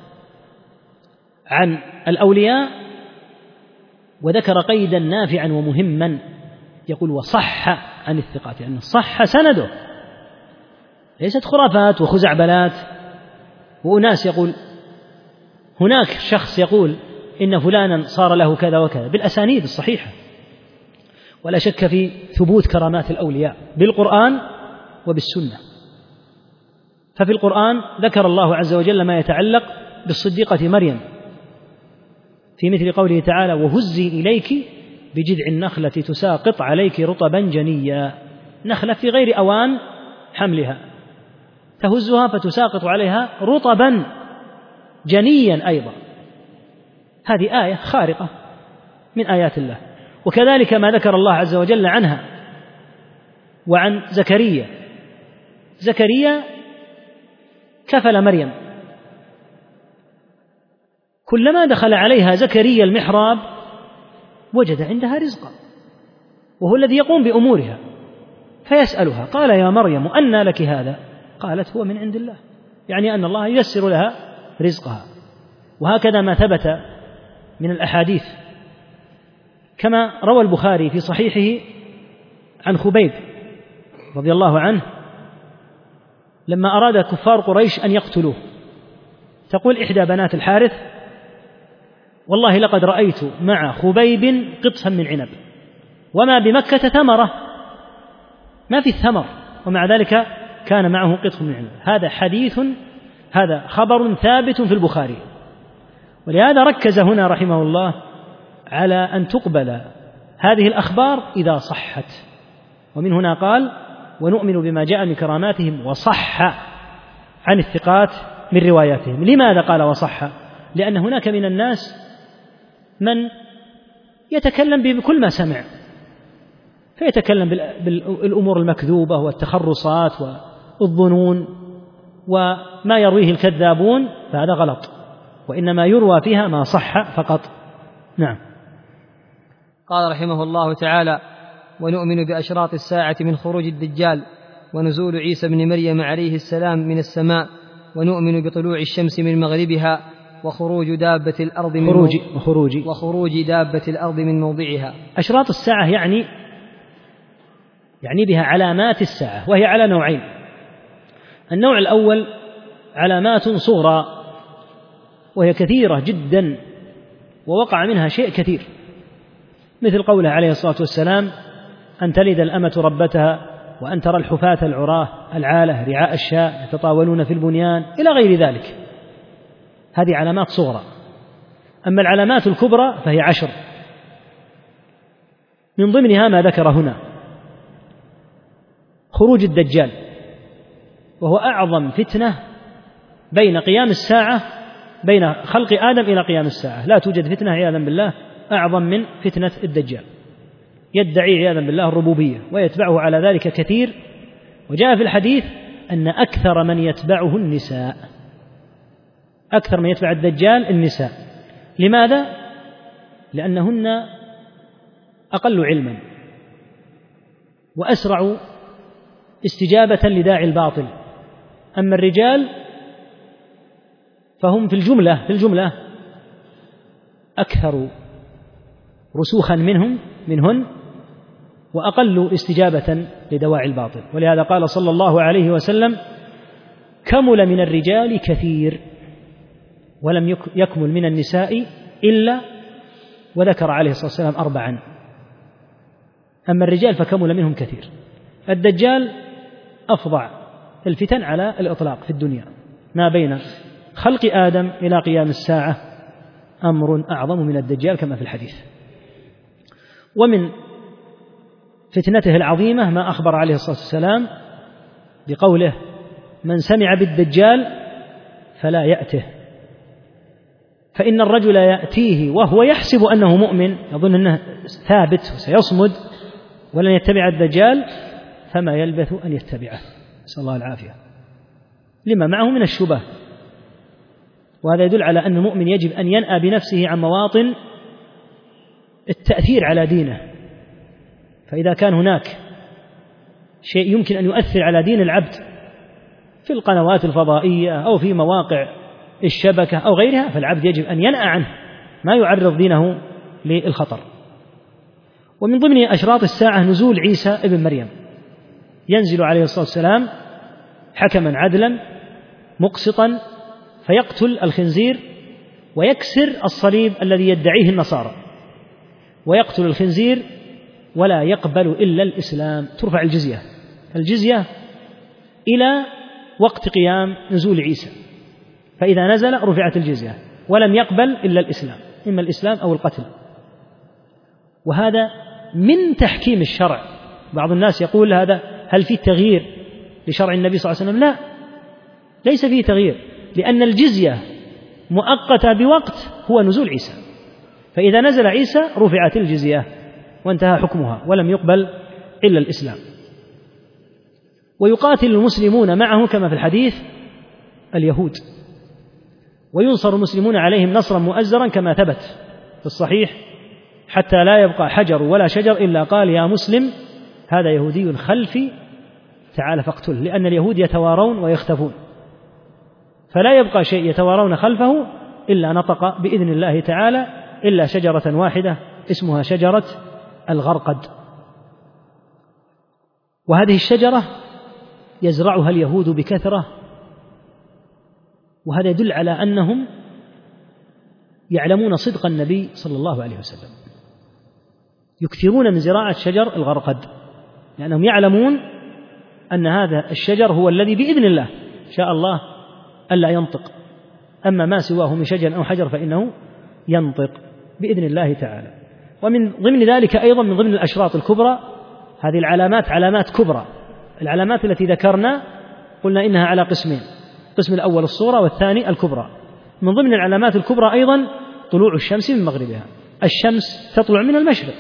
عن الأولياء، وذكر قيدا نافعا ومهما، يقول وصح عن الثقات، يعني صح سنده، ليست خرافات وخزعبلات وأناس يقول هناك شخص يقول إن فلانا صار له كذا وكذا بالأسانيد الصحيحة. ولا شك في ثبوت كرامات الأولياء بالقرآن وبالسنة. ففي القرآن ذكر الله عز وجل ما يتعلق بالصديقة مريم في مثل قوله تعالى: وهزي إليك بجذع النخلة تساقط عليك رطبا جنيا. نخلة في غير أوان حملها تهزها فتساقط عليها رطبا جنيا أيضا. هذه آية خارقة من آيات الله. وكذلك ما ذكر الله عز وجل عنها وعن زكريا. زكريا كفل مريم، كلما دخل عليها زكريا المحراب وجد عندها رزقا، وهو الذي يقوم بأمورها، فيسألها قال: يا مريم أنى لك هذا؟ قالت: هو من عند الله يعني أن الله ييسر لها رزقها. وهكذا ما ثبت من الأحاديث كما روى البخاري في صحيحه عن خبيب رضي الله عنه لما أراد كفار قريش أن يقتلوه، تقول إحدى بنات الحارث: والله لقد رأيت مع خبيب قطفا من عنب وما بمكة ثمرة، ما في الثمر، ومع ذلك كان معه قطف من عنب. هذا حديث، هذا خبر ثابت في البخاري. ولهذا ركز هنا رحمه الله على أن تقبل هذه الأخبار إذا صحت، ومن هنا قال: ونؤمن بما جاء من كراماتهم وصح عن الثقات من رواياتهم. لماذا قال وصح؟ لأن هناك من الناس من يتكلم بكل ما سمع، فيتكلم بالأمور المكذوبة والتخرصات والظنون وما يرويه الكذابون، فهذا غلط، وإنما يروى فيها ما صح فقط. نعم. قال رحمه الله تعالى: ونؤمن بأشراط الساعة من خروج الدجال ونزول عيسى بن مريم عليه السلام من السماء، ونؤمن بطلوع الشمس من مغربها وخروج دابة الأرض من خروج وخروج وخروج دابة الأرض من موضعها. أشراط الساعة يعني يعني بها علامات الساعة، وهي على نوعين. النوع الأول علامات صغرى وهي كثيرة جدا ووقع منها شيء كثير، مثل قوله عليه الصلاة والسلام: أن تلد الأمة ربتها، وأن ترى الحفاة العراة العالة رعاء الشاء يتطاولون في البنيان، إلى غير ذلك. هذه علامات صغرى. أما العلامات الكبرى فهي عشر، من ضمنها ما ذكر هنا: خروج الدجال، وهو أعظم فتنة بين قيام الساعة، بين خلق آدم إلى قيام الساعة. لا توجد فتنة عياذا بالله أعظم من فتنة الدجال، يدعي عياذا بالله الربوبية ويتبعه على ذلك كثير. وجاء في الحديث أن أكثر من يتبعه النساء، أكثر من يتبع الدجال النساء. لماذا؟ لأنهن أقل علما وأسرع استجابة لداعي الباطل. أما الرجال فهم في الجملة في الجملة أكثر رسوخا منهم منهن وأقل استجابة لدواعي الباطل. ولهذا قال صلى الله عليه وسلم: كمل من الرجال كثير ولم يكمل من النساء إلا، وذكر عليه الصلاة والسلام أربعا. أما الرجال فكمل منهم كثير. الدجال أفظع الفتن على الإطلاق في الدنيا، ما بين خلق آدم إلى قيام الساعة أمر أعظم من الدجال كما في الحديث. ومن فتنته العظيمة ما أخبر عليه الصلاة والسلام بقوله: من سمع بالدجال فلا يأته، فإن الرجل يأتيه وهو يحسب أنه مؤمن، يظن أنه ثابت وسيصمد ولن يتبع الدجال، فما يلبث أن يتبعه، نسأل الله العافية، لما معه من الشبه. وهذا يدل على أن المؤمن يجب أن ينأى بنفسه عن مواطن التأثير على دينه. فإذا كان هناك شيء يمكن أن يؤثر على دين العبد في القنوات الفضائية أو في مواقع الشبكة أو غيرها، فالعبد يجب أن ينأى عنه ما يعرض دينه للخطر. ومن ضمن أشراط الساعة نزول عيسى ابن مريم، ينزل عليه الصلاة والسلام حكما عدلا مقسطا فيقتل الخنزير ويكسر الصليب الذي يدعيه النصارى، ويقتل الخنزير ولا يقبل إلا الإسلام. ترفع الجزية الجزية إلى وقت قيام نزول عيسى، فإذا نزل رفعت الجزية، ولم يقبل إلا الإسلام، إما الإسلام أو القتل. وهذا من تحكيم الشرع. بعض الناس يقول هذا هل في تغيير لشرع النبي صلى الله عليه وسلم؟ لا، ليس فيه تغيير، لأن الجزية مؤقتة بوقت هو نزول عيسى، فإذا نزل عيسى رفعت الجزية وانتهى حكمها ولم يقبل إلا الإسلام. ويقاتل المسلمون معه كما في الحديث اليهود، وينصر المسلمون عليهم نصرا مؤزرا كما ثبت في الصحيح: حتى لا يبقى حجر ولا شجر إلا قال يا مسلم هذا يهودي خلفي تعال فاقتله، لأن اليهود يتوارون ويختفون. فلا يبقى شيء يتوارون خلفه إلا نطق بإذن الله تعالى، إلا شجرة واحدة اسمها شجرة الغرقد. وهذه الشجرة يزرعها اليهود بكثرة، وهذا يدل على أنهم يعلمون صدق النبي صلى الله عليه وسلم، يكثرون من زراعة شجر الغرقد لأنهم يعلمون أن هذا الشجر هو الذي بإذن الله شاء الله ألا ينطق، أما ما سواه من شجر أو حجر فإنه ينطق بإذن الله تعالى. ومن ضمن ذلك أيضا من ضمن الأشراط الكبرى، هذه العلامات علامات كبرى. العلامات التي ذكرنا قلنا إنها على قسمين، القسم الأول الصورة والثاني الكبرى. من ضمن العلامات الكبرى أيضا طلوع الشمس من مغربها، الشمس تطلع من المشرق،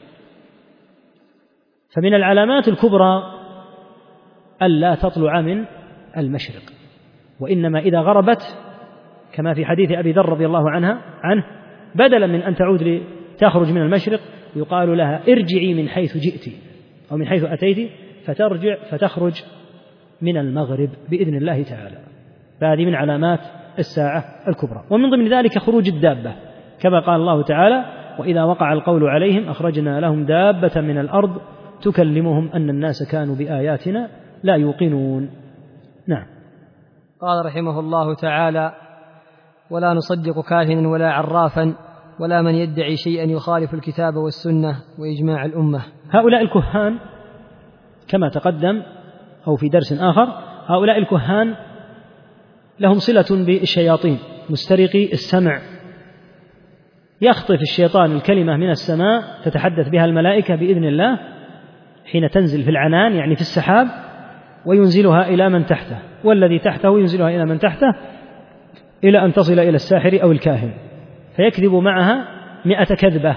فمن العلامات الكبرى ألا تطلع من المشرق، وإنما إذا غربت كما في حديث أبي ذر رضي الله عنها عنه بدلا من أن تعود لتخرج من المشرق يقال لها ارجعي من حيث جئت أو من حيث أتيت، فترجع فتخرج من المغرب بإذن الله تعالى. فهذه من علامات الساعة الكبرى. ومن ضمن ذلك خروج الدابة، كما قال الله تعالى وإذا وقع القول عليهم أخرجنا لهم دابة من الأرض تكلمهم أن الناس كانوا بآياتنا لا يوقنون. نعم. قال رحمه الله تعالى ولا نصدق كاهنا ولا عرافا ولا من يدعي شيئا يخالف الكتاب والسنة وإجماع الأمة. هؤلاء الكهان كما تقدم أو في درس آخر، هؤلاء الكهان لهم صلة بالشياطين مسترقي السمع، يخطف الشيطان الكلمة من السماء تتحدث بها الملائكة بإذن الله حين تنزل في العنان يعني في السحاب، وينزلها إلى من تحته، والذي تحته ينزلها إلى من تحته إلى أن تصل إلى الساحر أو الكاهن، فيكذب معها مئة كذبة.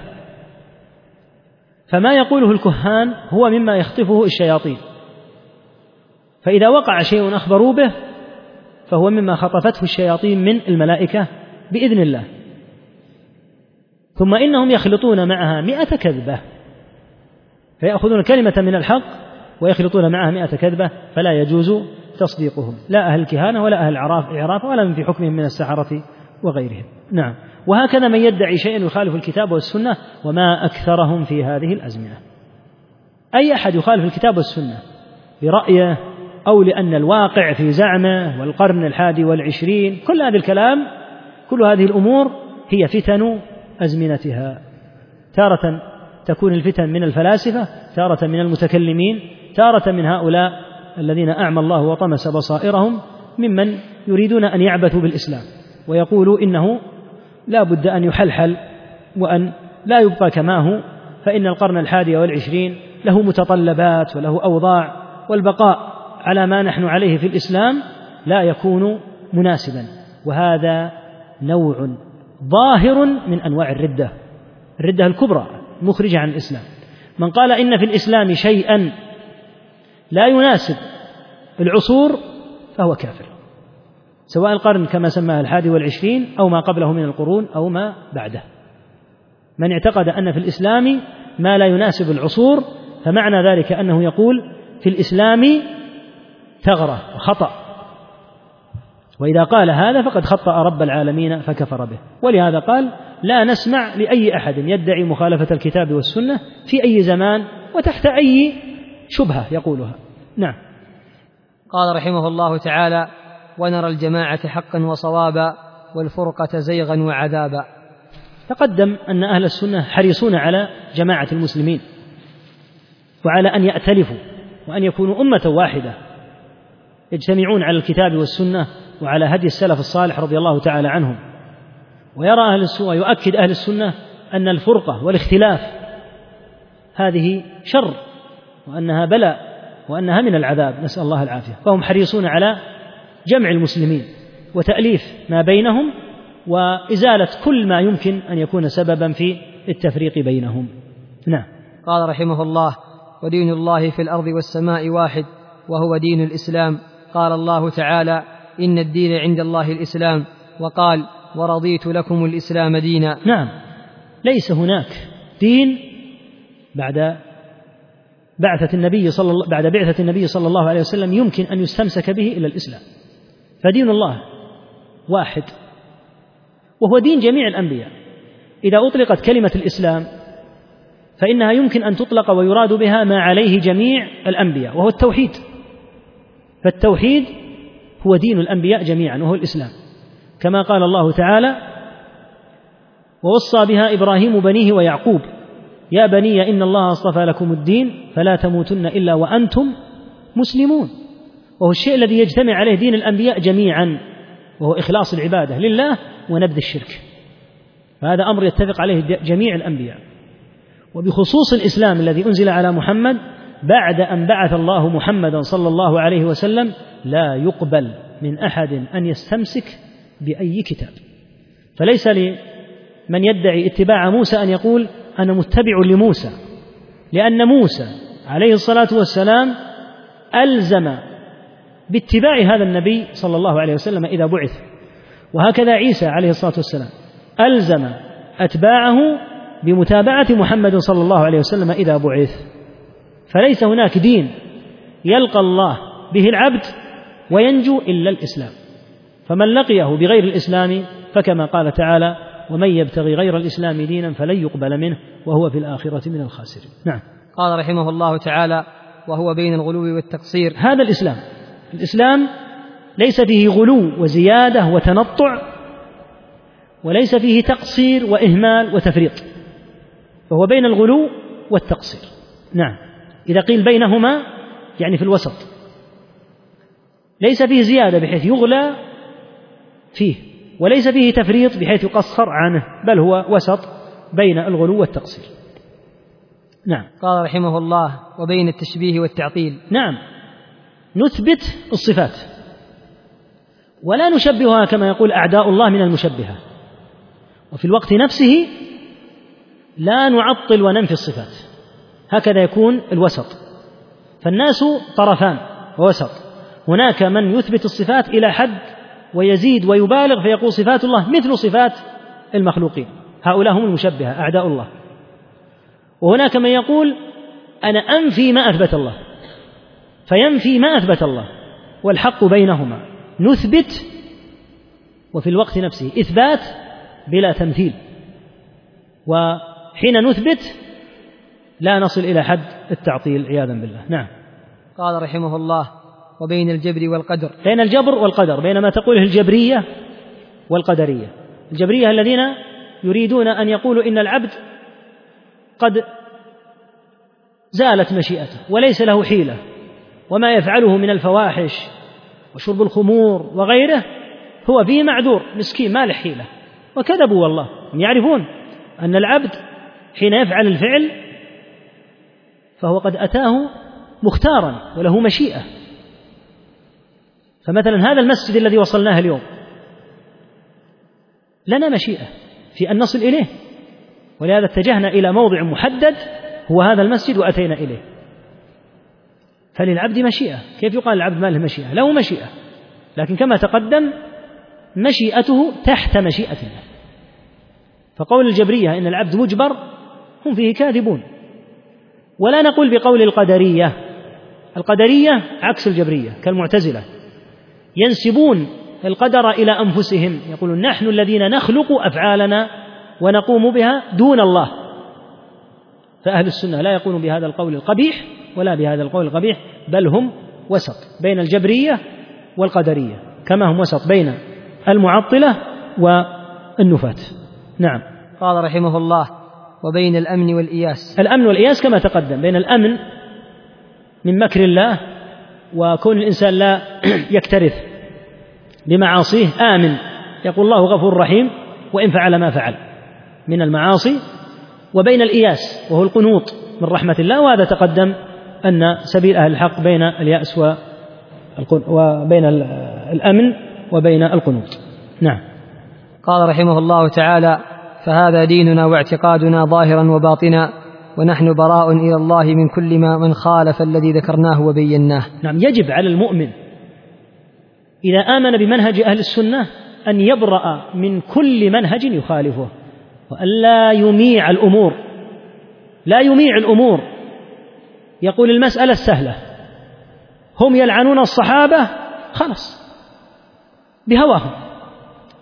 فما يقوله الكهان هو مما يخطفه الشياطين، فإذا وقع شيء أخبروا به فهو مما خطفته الشياطين من الملائكة بإذن الله، ثم إنهم يخلطون معها مئة كذبة، فيأخذون كلمة من الحق ويخلطون معها مئة كذبة، فلا يجوز تصديقهم لا أهل الكهانة ولا أهل العراف ولا من في حكمهم من السحرة وغيرهم. نعم. وهكذا من يدعي شيئا يخالف الكتاب والسنة، وما أكثرهم في هذه الأزمنة. أي أحد يخالف الكتاب والسنة برأيه أو لأن الواقع في زعمه والقرن الحادي والعشرين، كل هذا الكلام كل هذه الأمور هي فتن أزمنتها. تارة تكون الفتن من الفلاسفة، تارة من المتكلمين، تارة من هؤلاء الذين أعمى الله وطمس بصائرهم ممن يريدون أن يعبثوا بالإسلام ويقولوا إنه لا بد أن يحلحل وأن لا يبقى كما هو، فإن القرن الحادي والعشرين له متطلبات وله أوضاع، والبقاء على ما نحن عليه في الإسلام لا يكون مناسبا. وهذا نوع ظاهر من أنواع الردة، الردة الكبرى مخرجة عن الإسلام. من قال إن في الإسلام شيئا لا يناسب العصور فهو كافر، سواء القرن كما سماه الحادي والعشرين أو ما قبله من القرون أو ما بعده. من اعتقد أن في الإسلام ما لا يناسب العصور فمعنى ذلك أنه يقول في الإسلام ثغرة وخطأ، وإذا قال هذا فقد خطأ رب العالمين فكفر به. ولهذا قال لا نسمع لأي أحد يدعي مخالفة الكتاب والسنة في أي زمان وتحت أي شبهة يقولها. نعم. قال رحمه الله تعالى ونرى الجماعة حقا وصوابا والفرقة زيغا وعذابا. تقدم أن أهل السنة حريصون على جماعة المسلمين وعلى أن يأتلفوا وأن يكونوا أمة واحدة يجتمعون على الكتاب والسنة وعلى هدي السلف الصالح رضي الله تعالى عنهم. ويرى أهل السنة ويؤكد أهل السنة أن الفرقة والاختلاف هذه شر وأنها بلاء وأنها من العذاب، نسأل الله العافية. فهم حريصون على جمع المسلمين وتأليف ما بينهم وإزالة كل ما يمكن أن يكون سببا في التفريق بينهم. نعم. قال رحمه الله ودين الله في الأرض والسماء واحد وهو دين الإسلام. قال الله تعالى إن الدين عند الله الإسلام، وقال ورضيت لكم الإسلام دينا. نعم، ليس هناك دين بعد بعثة النبي صلى الله بعد بعثة النبي صلى الله عليه وسلم يمكن أن يستمسك به إلى الإسلام، فدين الله واحد، وهو دين جميع الأنبياء. إذا أطلقت كلمة الإسلام فإنها يمكن أن تطلق ويراد بها ما عليه جميع الأنبياء، وهو التوحيد. فالتوحيد هو دين الأنبياء جميعا، وهو الإسلام، كما قال الله تعالى: ووصى بها إبراهيم بنيه ويعقوب يا بني إن الله اصطفى لكم الدين فلا تموتن إلا وأنتم مسلمون. وهو الشيء الذي يجتمع عليه دين الأنبياء جميعا، وهو إخلاص العبادة لله ونبذ الشرك، فهذا أمر يتفق عليه جميع الأنبياء. وبخصوص الإسلام الذي أنزل على محمد بعد أن بعث الله محمدا صلى الله عليه وسلم لا يقبل من أحد أن يستمسك بأي كتاب. فليس لمن يدعي اتباع موسى أن يقول أنا متبع لموسى، لأن موسى عليه الصلاة والسلام ألزم باتباع هذا النبي صلى الله عليه وسلم إذا بعث، وهكذا عيسى عليه الصلاة والسلام ألزم أتباعه بمتابعة محمد صلى الله عليه وسلم إذا بعث. فليس هناك دين يلقى الله به العبد وينجو إلا الإسلام، فمن لقيه بغير الإسلام فكما قال تعالى: ومن يبتغي غير الإسلام دينا فلن يقبل منه وهو في الآخرة من الخاسرين. نعم. قال رحمه الله تعالى: وهو بين الغلو والتقصير. هذا الإسلام، الإسلام ليس فيه غلو وزيادة وتنطع، وليس فيه تقصير وإهمال وتفريط، فهو بين الغلو والتقصير. نعم. إذا قيل بينهما يعني في الوسط، ليس فيه زيادة بحيث يغلى فيه، وليس فيه تفريط بحيث يقصر عنه، بل هو وسط بين الغلو والتقصير. نعم. قال رحمه الله: وبين التشبيه والتعطيل. نعم، نثبت الصفات ولا نشبهها كما يقول أعداء الله من المشبهة، وفي الوقت نفسه لا نعطل وننفي الصفات، هكذا يكون الوسط. فالناس طرفان ووسط، هناك من يثبت الصفات إلى حد ويزيد ويبالغ فيقول صفات الله مثل صفات المخلوقين، هؤلاء هم المشبهة أعداء الله. وهناك من يقول أنا أنفي ما أثبت الله فينفي ما أثبت الله، والحق بينهما، نثبت وفي الوقت نفسه إثبات بلا تمثيل، وحين نثبت لا نصل إلى حد التعطيل عياذا بالله. نعم. قال رحمه الله: وبين الجبر والقدر. بين الجبر والقدر، بين ما تقوله الجبرية والقدرية. الجبرية الذين يريدون أن يقولوا إن العبد قد زالت مشيئته وليس له حيلة، وما يفعله من الفواحش وشرب الخمور وغيره هو فيه معذور مسكين ما له حيلة، وكذبوا والله. يعرفون أن العبد حين يفعل الفعل فهو قد أتاه مختارا وله مشيئة. فمثلا هذا المسجد الذي وصلناه اليوم لنا مشيئة في أن نصل إليه، ولهذا اتجهنا إلى موضع محدد هو هذا المسجد وأتينا إليه. فللعبد مشيئة. كيف يقال العبد ما له مشيئة؟ له مشيئة، لكن كما تقدم مشيئته تحت مشيئة الله. فقول الجبرية إن العبد مجبر هم فيه كاذبون. ولا نقول بقول القدرية. القدرية عكس الجبرية كالمعتزلة، ينسبون القدر إلى أنفسهم، يقولون نحن الذين نخلق أفعالنا ونقوم بها دون الله. فأهل السنة لا يقولون بهذا القول القبيح ولا بهذا القول القبيح، بل هم وسط بين الجبرية والقدرية، كما هم وسط بين المعطلة والنفاة. نعم. قال رحمه الله: وبين الأمن والإياس. الأمن والإياس كما تقدم، بين الأمن من مكر الله وكون الإنسان لا يكترث بمعاصيه آمن، يقول الله غفور رحيم وإن فعل ما فعل من المعاصي، وبين الإياس وهو القنوط من رحمة الله. وهذا تقدم أن سبيل أهل الحق بين اليأس وبين الأمن وبين القنوط. نعم. قال رحمه الله تعالى: فهذا ديننا واعتقادنا ظاهرا وباطنا، ونحن براء إلى الله من كل ما من خالف الذي ذكرناه وبيناه. نعم. يجب على المؤمن إذا آمن بمنهج أهل السنة أن يبرأ من كل منهج يخالفه، وأن لا يميع الأمور لا يميع الأمور يقول المسألة السهلة، هم يلعنون الصحابة خلص بهواهم،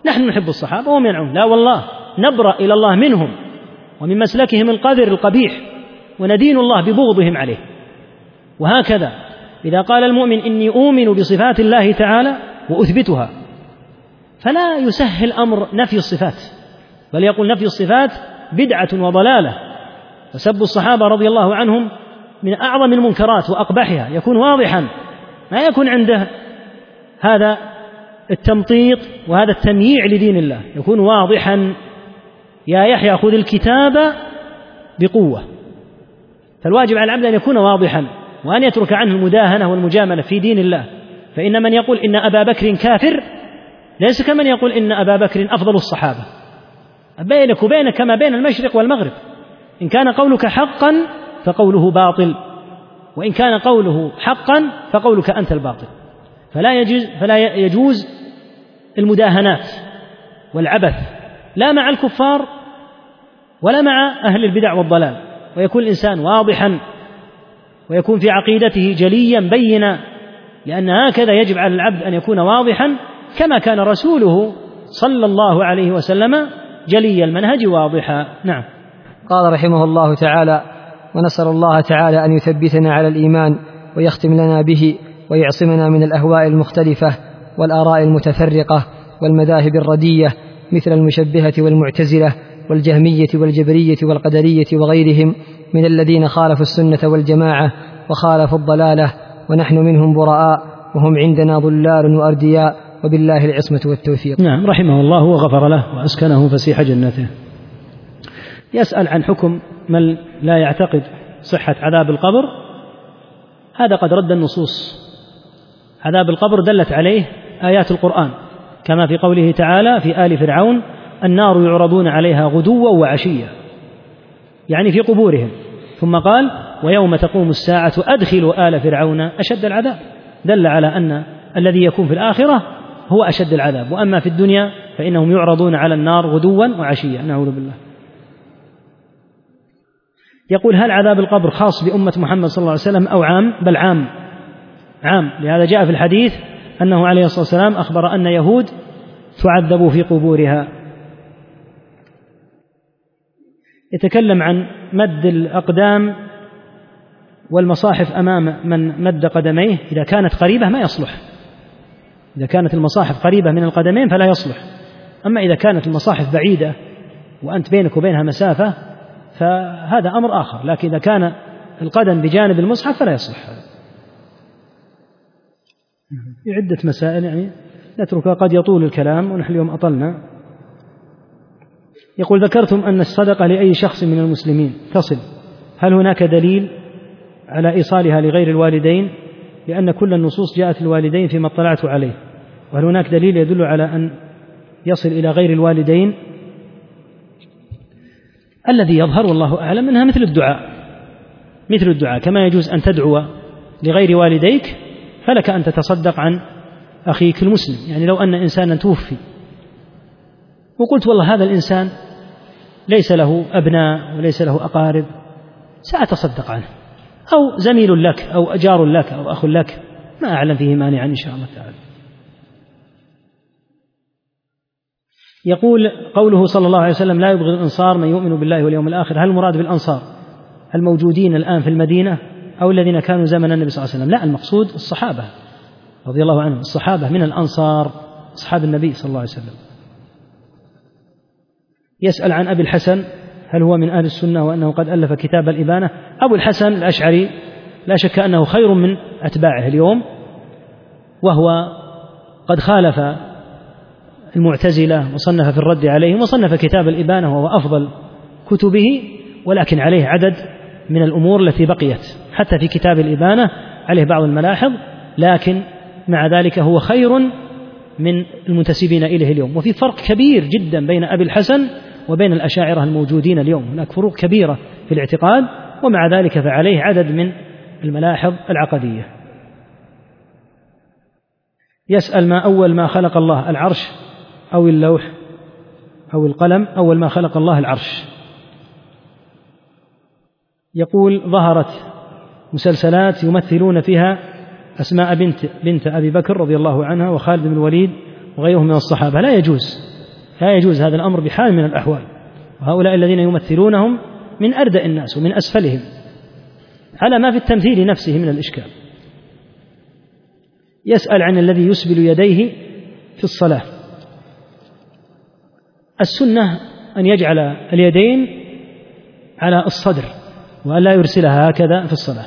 نحن نحب الصحابة وهم ينعون، لا والله نبرأ إلى الله منهم ومن مسلكهم القذر القبيح وندين الله ببغضهم عليه. وهكذا إذا قال المؤمن إني أؤمن بصفات الله تعالى وأثبتها، فلا يسهل أمر نفي الصفات، بل يقول نفي الصفات بدعة وضلالة، وسب الصحابة رضي الله عنهم من أعظم المنكرات وأقبحها، يكون واضحا، ما يكون عنده هذا التمطيط وهذا التمييع لدين الله، يكون واضحا. يا يحيى خذ الكتاب بقوة. فالواجب على العبد أن يكون واضحا، وأن يترك عنه المداهنة والمجاملة في دين الله. فإن من يقول إن أبا بكر كافر ليس كمن يقول إن أبا بكر أفضل الصحابة. بينك وبينك كما بين المشرق والمغرب، إن كان قولك حقا فقوله باطل، وإن كان قوله حقا فقولك أنت الباطل. فلا يجوز, فلا يجوز المداهنات والعبث لا مع الكفار ولا مع أهل البدع والضلال، ويكون الإنسان واضحا ويكون في عقيدته جليا بينا، لأن هكذا يجب على العبد أن يكون واضحا كما كان رسوله صلى الله عليه وسلم جلي المنهج واضحا. نعم. قال رحمه الله تعالى: ونسأل الله تعالى أن يثبتنا على الإيمان ويختم لنا به ويعصمنا من الأهواء المختلفة والآراء المتفرقة والمذاهب الردية مثل المشبهة والمعتزلة والجهمية والجبرية والقدرية وغيرهم من الذين خالفوا السنة والجماعة وخالفوا الضلالة، ونحن منهم براء وهم عندنا ضلال وأردياء، وبالله العصمة والتوفيق. نعم، رحمه الله وغفر له وأسكنه فسيح جنته. يسأل عن حكم من لا يعتقد صحة عذاب القبر. هذا قد رد النصوص. عذاب القبر دلت عليه آيات القرآن، كما في قوله تعالى في آل فرعون: النار يعرضون عليها غدوا وعشيا، يعني في قبورهم. ثم قال: ويوم تقوم الساعة أدخلوا آل فرعون أشد العذاب، دل على أن الذي يكون في الآخرة هو أشد العذاب، وأما في الدنيا فإنهم يعرضون على النار غدوا وعشيا، نعوذ بالله. يقول: هل عذاب القبر خاص بأمة محمد صلى الله عليه وسلم أو عام؟ بل عام عام، لهذا جاء في الحديث أنه عليه الصلاة والسلام أخبر أن يهود تعذب في قبورها. يتكلم عن مد الأقدام والمصاحف أمام من مد قدميه. إذا كانت قريبة ما يصلح، إذا كانت المصاحف قريبة من القدمين فلا يصلح. أما إذا كانت المصاحف بعيدة وأنت بينك وبينها مسافة فهذا أمر آخر، لكن إذا كان القدم بجانب المصحف فلا يصلح. في عدة مسائل يعني نتركها، قد يطول الكلام ونحن اليوم أطلنا. يقول: ذكرتم أن الصدقة لأي شخص من المسلمين تصل، هل هناك دليل على إيصالها لغير الوالدين؟ لأن كل النصوص جاءت الوالدين فيما اطلعت عليه، وهل هناك دليل يدل على أن يصل إلى غير الوالدين؟ الذي يظهر والله أعلم أنها مثل الدعاء، مثل الدعاء كما يجوز أن تدعو لغير والديك فلك أن تتصدق عن أخيك المسلم. يعني لو أن إنسانا توفي وقلت والله هذا الإنسان ليس له أبناء وليس له أقارب، سأتصدق عنه، أو زميل لك أو أجار لك أو أخ لك، ما أعلم فيه مانعا إن شاء الله تعالى. يقول: قوله صلى الله عليه وسلم: لا يبغض الأنصار من يؤمن بالله واليوم الآخر، هل المراد بالأنصار الموجودين الآن في المدينة أو الذين كانوا زمن النبي صلى الله عليه وسلم؟ لا، المقصود الصحابة رضي الله عنهم، الصحابة من الأنصار، أصحاب النبي صلى الله عليه وسلم. يسأل عن أبي الحسن: هل هو من أهل السنة وأنه قد ألف كتاب الإبانة؟ أبو الحسن الأشعري لا شك أنه خير من أتباعه اليوم، وهو قد خالف المعتزلة وصنف في الرد عليهم، وصنف كتاب الإبانة وهو أفضل كتبه، ولكن عليه عدد من الأمور التي بقيت، حتى في كتاب الإبانة عليه بعض الملاحظ، لكن مع ذلك هو خير من المنتسبين إليه اليوم. وفي فرق كبير جدا بين أبي الحسن وبين الأشاعرة الموجودين اليوم، هناك فروق كبيرة في الاعتقاد، ومع ذلك فعليه عدد من الملاحظ العقدية. يسأل: ما أول ما خلق الله، العرش أو اللوح أو القلم؟ أول ما خلق الله العرش. يقول: ظهرت مسلسلات يمثلون فيها أسماء بنت بنت أبي بكر رضي الله عنها وخالد بن الوليد وغيرهم من الصحابة، لا يجوز لا يجوز هذا الأمر بحال من الأحوال. وهؤلاء الذين يمثلونهم من أردأ الناس ومن أسفلهم على ما في التمثيل نفسه من الإشكال. يسأل عن الذي يسبل يديه في الصلاة. السنة أن يجعل اليدين على الصدر وأن لا يرسلها هكذا في الصلاة.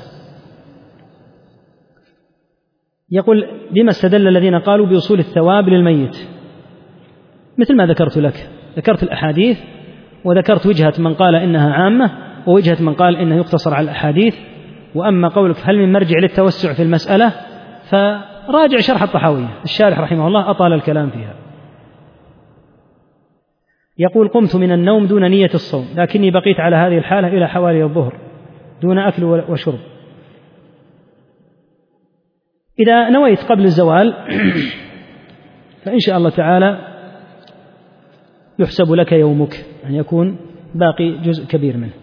يقول بما استدل الذين قالوا بوصول الثواب للميت؟ مثل ما ذكرت لك، ذكرت الأحاديث وذكرت وجهة من قال إنها عامة ووجهة من قال إنه يقتصر على الأحاديث. وأما قولك هل من مرجع للتوسع في المسألة فراجع شرح الطحاوية، الشارح رحمه الله أطال الكلام فيها. يقول قمت من النوم دون نية الصوم لكني بقيت على هذه الحالة إلى حوالي الظهر دون أكل وشرب. إذا نويت قبل الزوال فإن شاء الله تعالى يحسب لك يومك أن يكون باقي جزء كبير منه.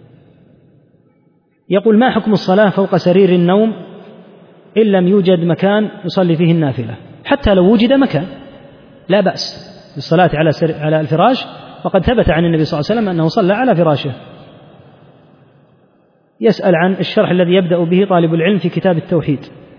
يقول ما حكم الصلاة فوق سرير النوم إن لم يوجد مكان يصلي فيه النافلة؟ حتى لو وجد مكان لا بأس بالصلاة على على الفراش، وقد ثبت عن النبي صلى الله عليه وسلم أنه صلى على فراشه. يسأل عن الشرح الذي يبدأ به طالب العلم في كتاب التوحيد.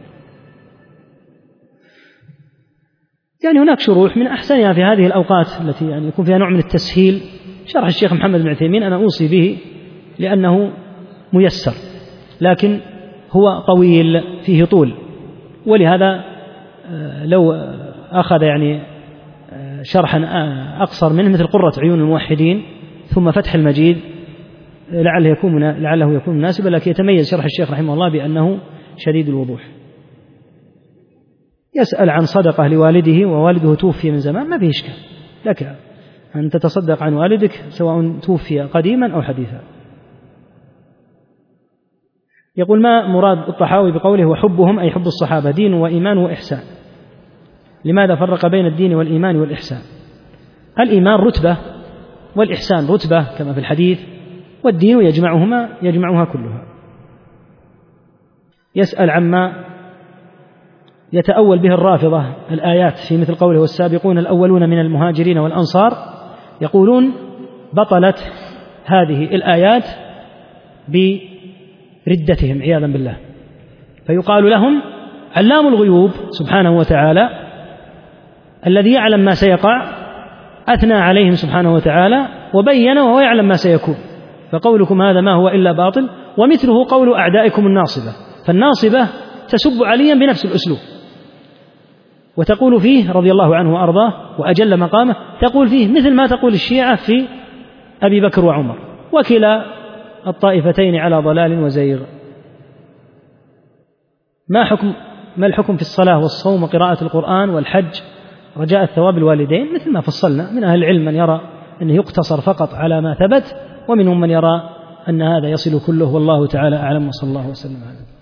يعني هناك شروح من أحسنها في هذه الأوقات التي يعني يكون فيها نوع من التسهيل. شرح الشيخ محمد بن عثيمين أنا أوصي به لأنه ميسر، لكن هو طويل فيه طول، ولهذا لو أخذ يعني شرحا أقصر منه مثل قرة عيون الموحدين ثم فتح المجيد لعله يكون لعله يكون مناسبا، لكن يتميز شرح الشيخ رحمه الله بأنه شديد الوضوح. يسأل عن صدقة لوالده ووالده توفي من زمان. ما فيه إشكال لك أن تتصدق عن والدك سواء توفي قديما أو حديثا. يقول ما مراد الطحاوي بقوله وحبهم أي حب الصحابة دين وإيمان وإحسان؟ لماذا فرق بين الدين والإيمان والإحسان؟ الإيمان رتبة والإحسان رتبة كما في الحديث، والدين يجمعهما يجمعها كلها. يسأل عما يتأول به الرافضة الآيات في مثل قوله والسابقون الأولون من المهاجرين والأنصار. يقولون بطلت هذه الآيات بردتهم عياذا بالله، فيقال لهم علام الغيوب سبحانه وتعالى الذي يعلم ما سيقع أثنى عليهم سبحانه وتعالى وبين وهو يعلم ما سيكون، فقولكم هذا ما هو إلا باطل. ومثله قول أعدائكم الناصبة، فالناصبة تسب عليا بنفس الأسلوب وتقول فيه رضي الله عنه وأرضاه وأجل مقامه، تقول فيه مثل ما تقول الشيعة في أبي بكر وعمر، وكلا الطائفتين على ضلال وزيغ. ما حكم ما الحكم في الصلاة والصوم وقراءة القرآن والحج رجاء الثواب الوالدين؟ مثل ما فصلنا، من أهل العلم من يرى أنه يقتصر فقط على ما ثبت، ومنهم من يرى أن هذا يصل كله، والله تعالى أعلم، وصلى الله وسلم عليه.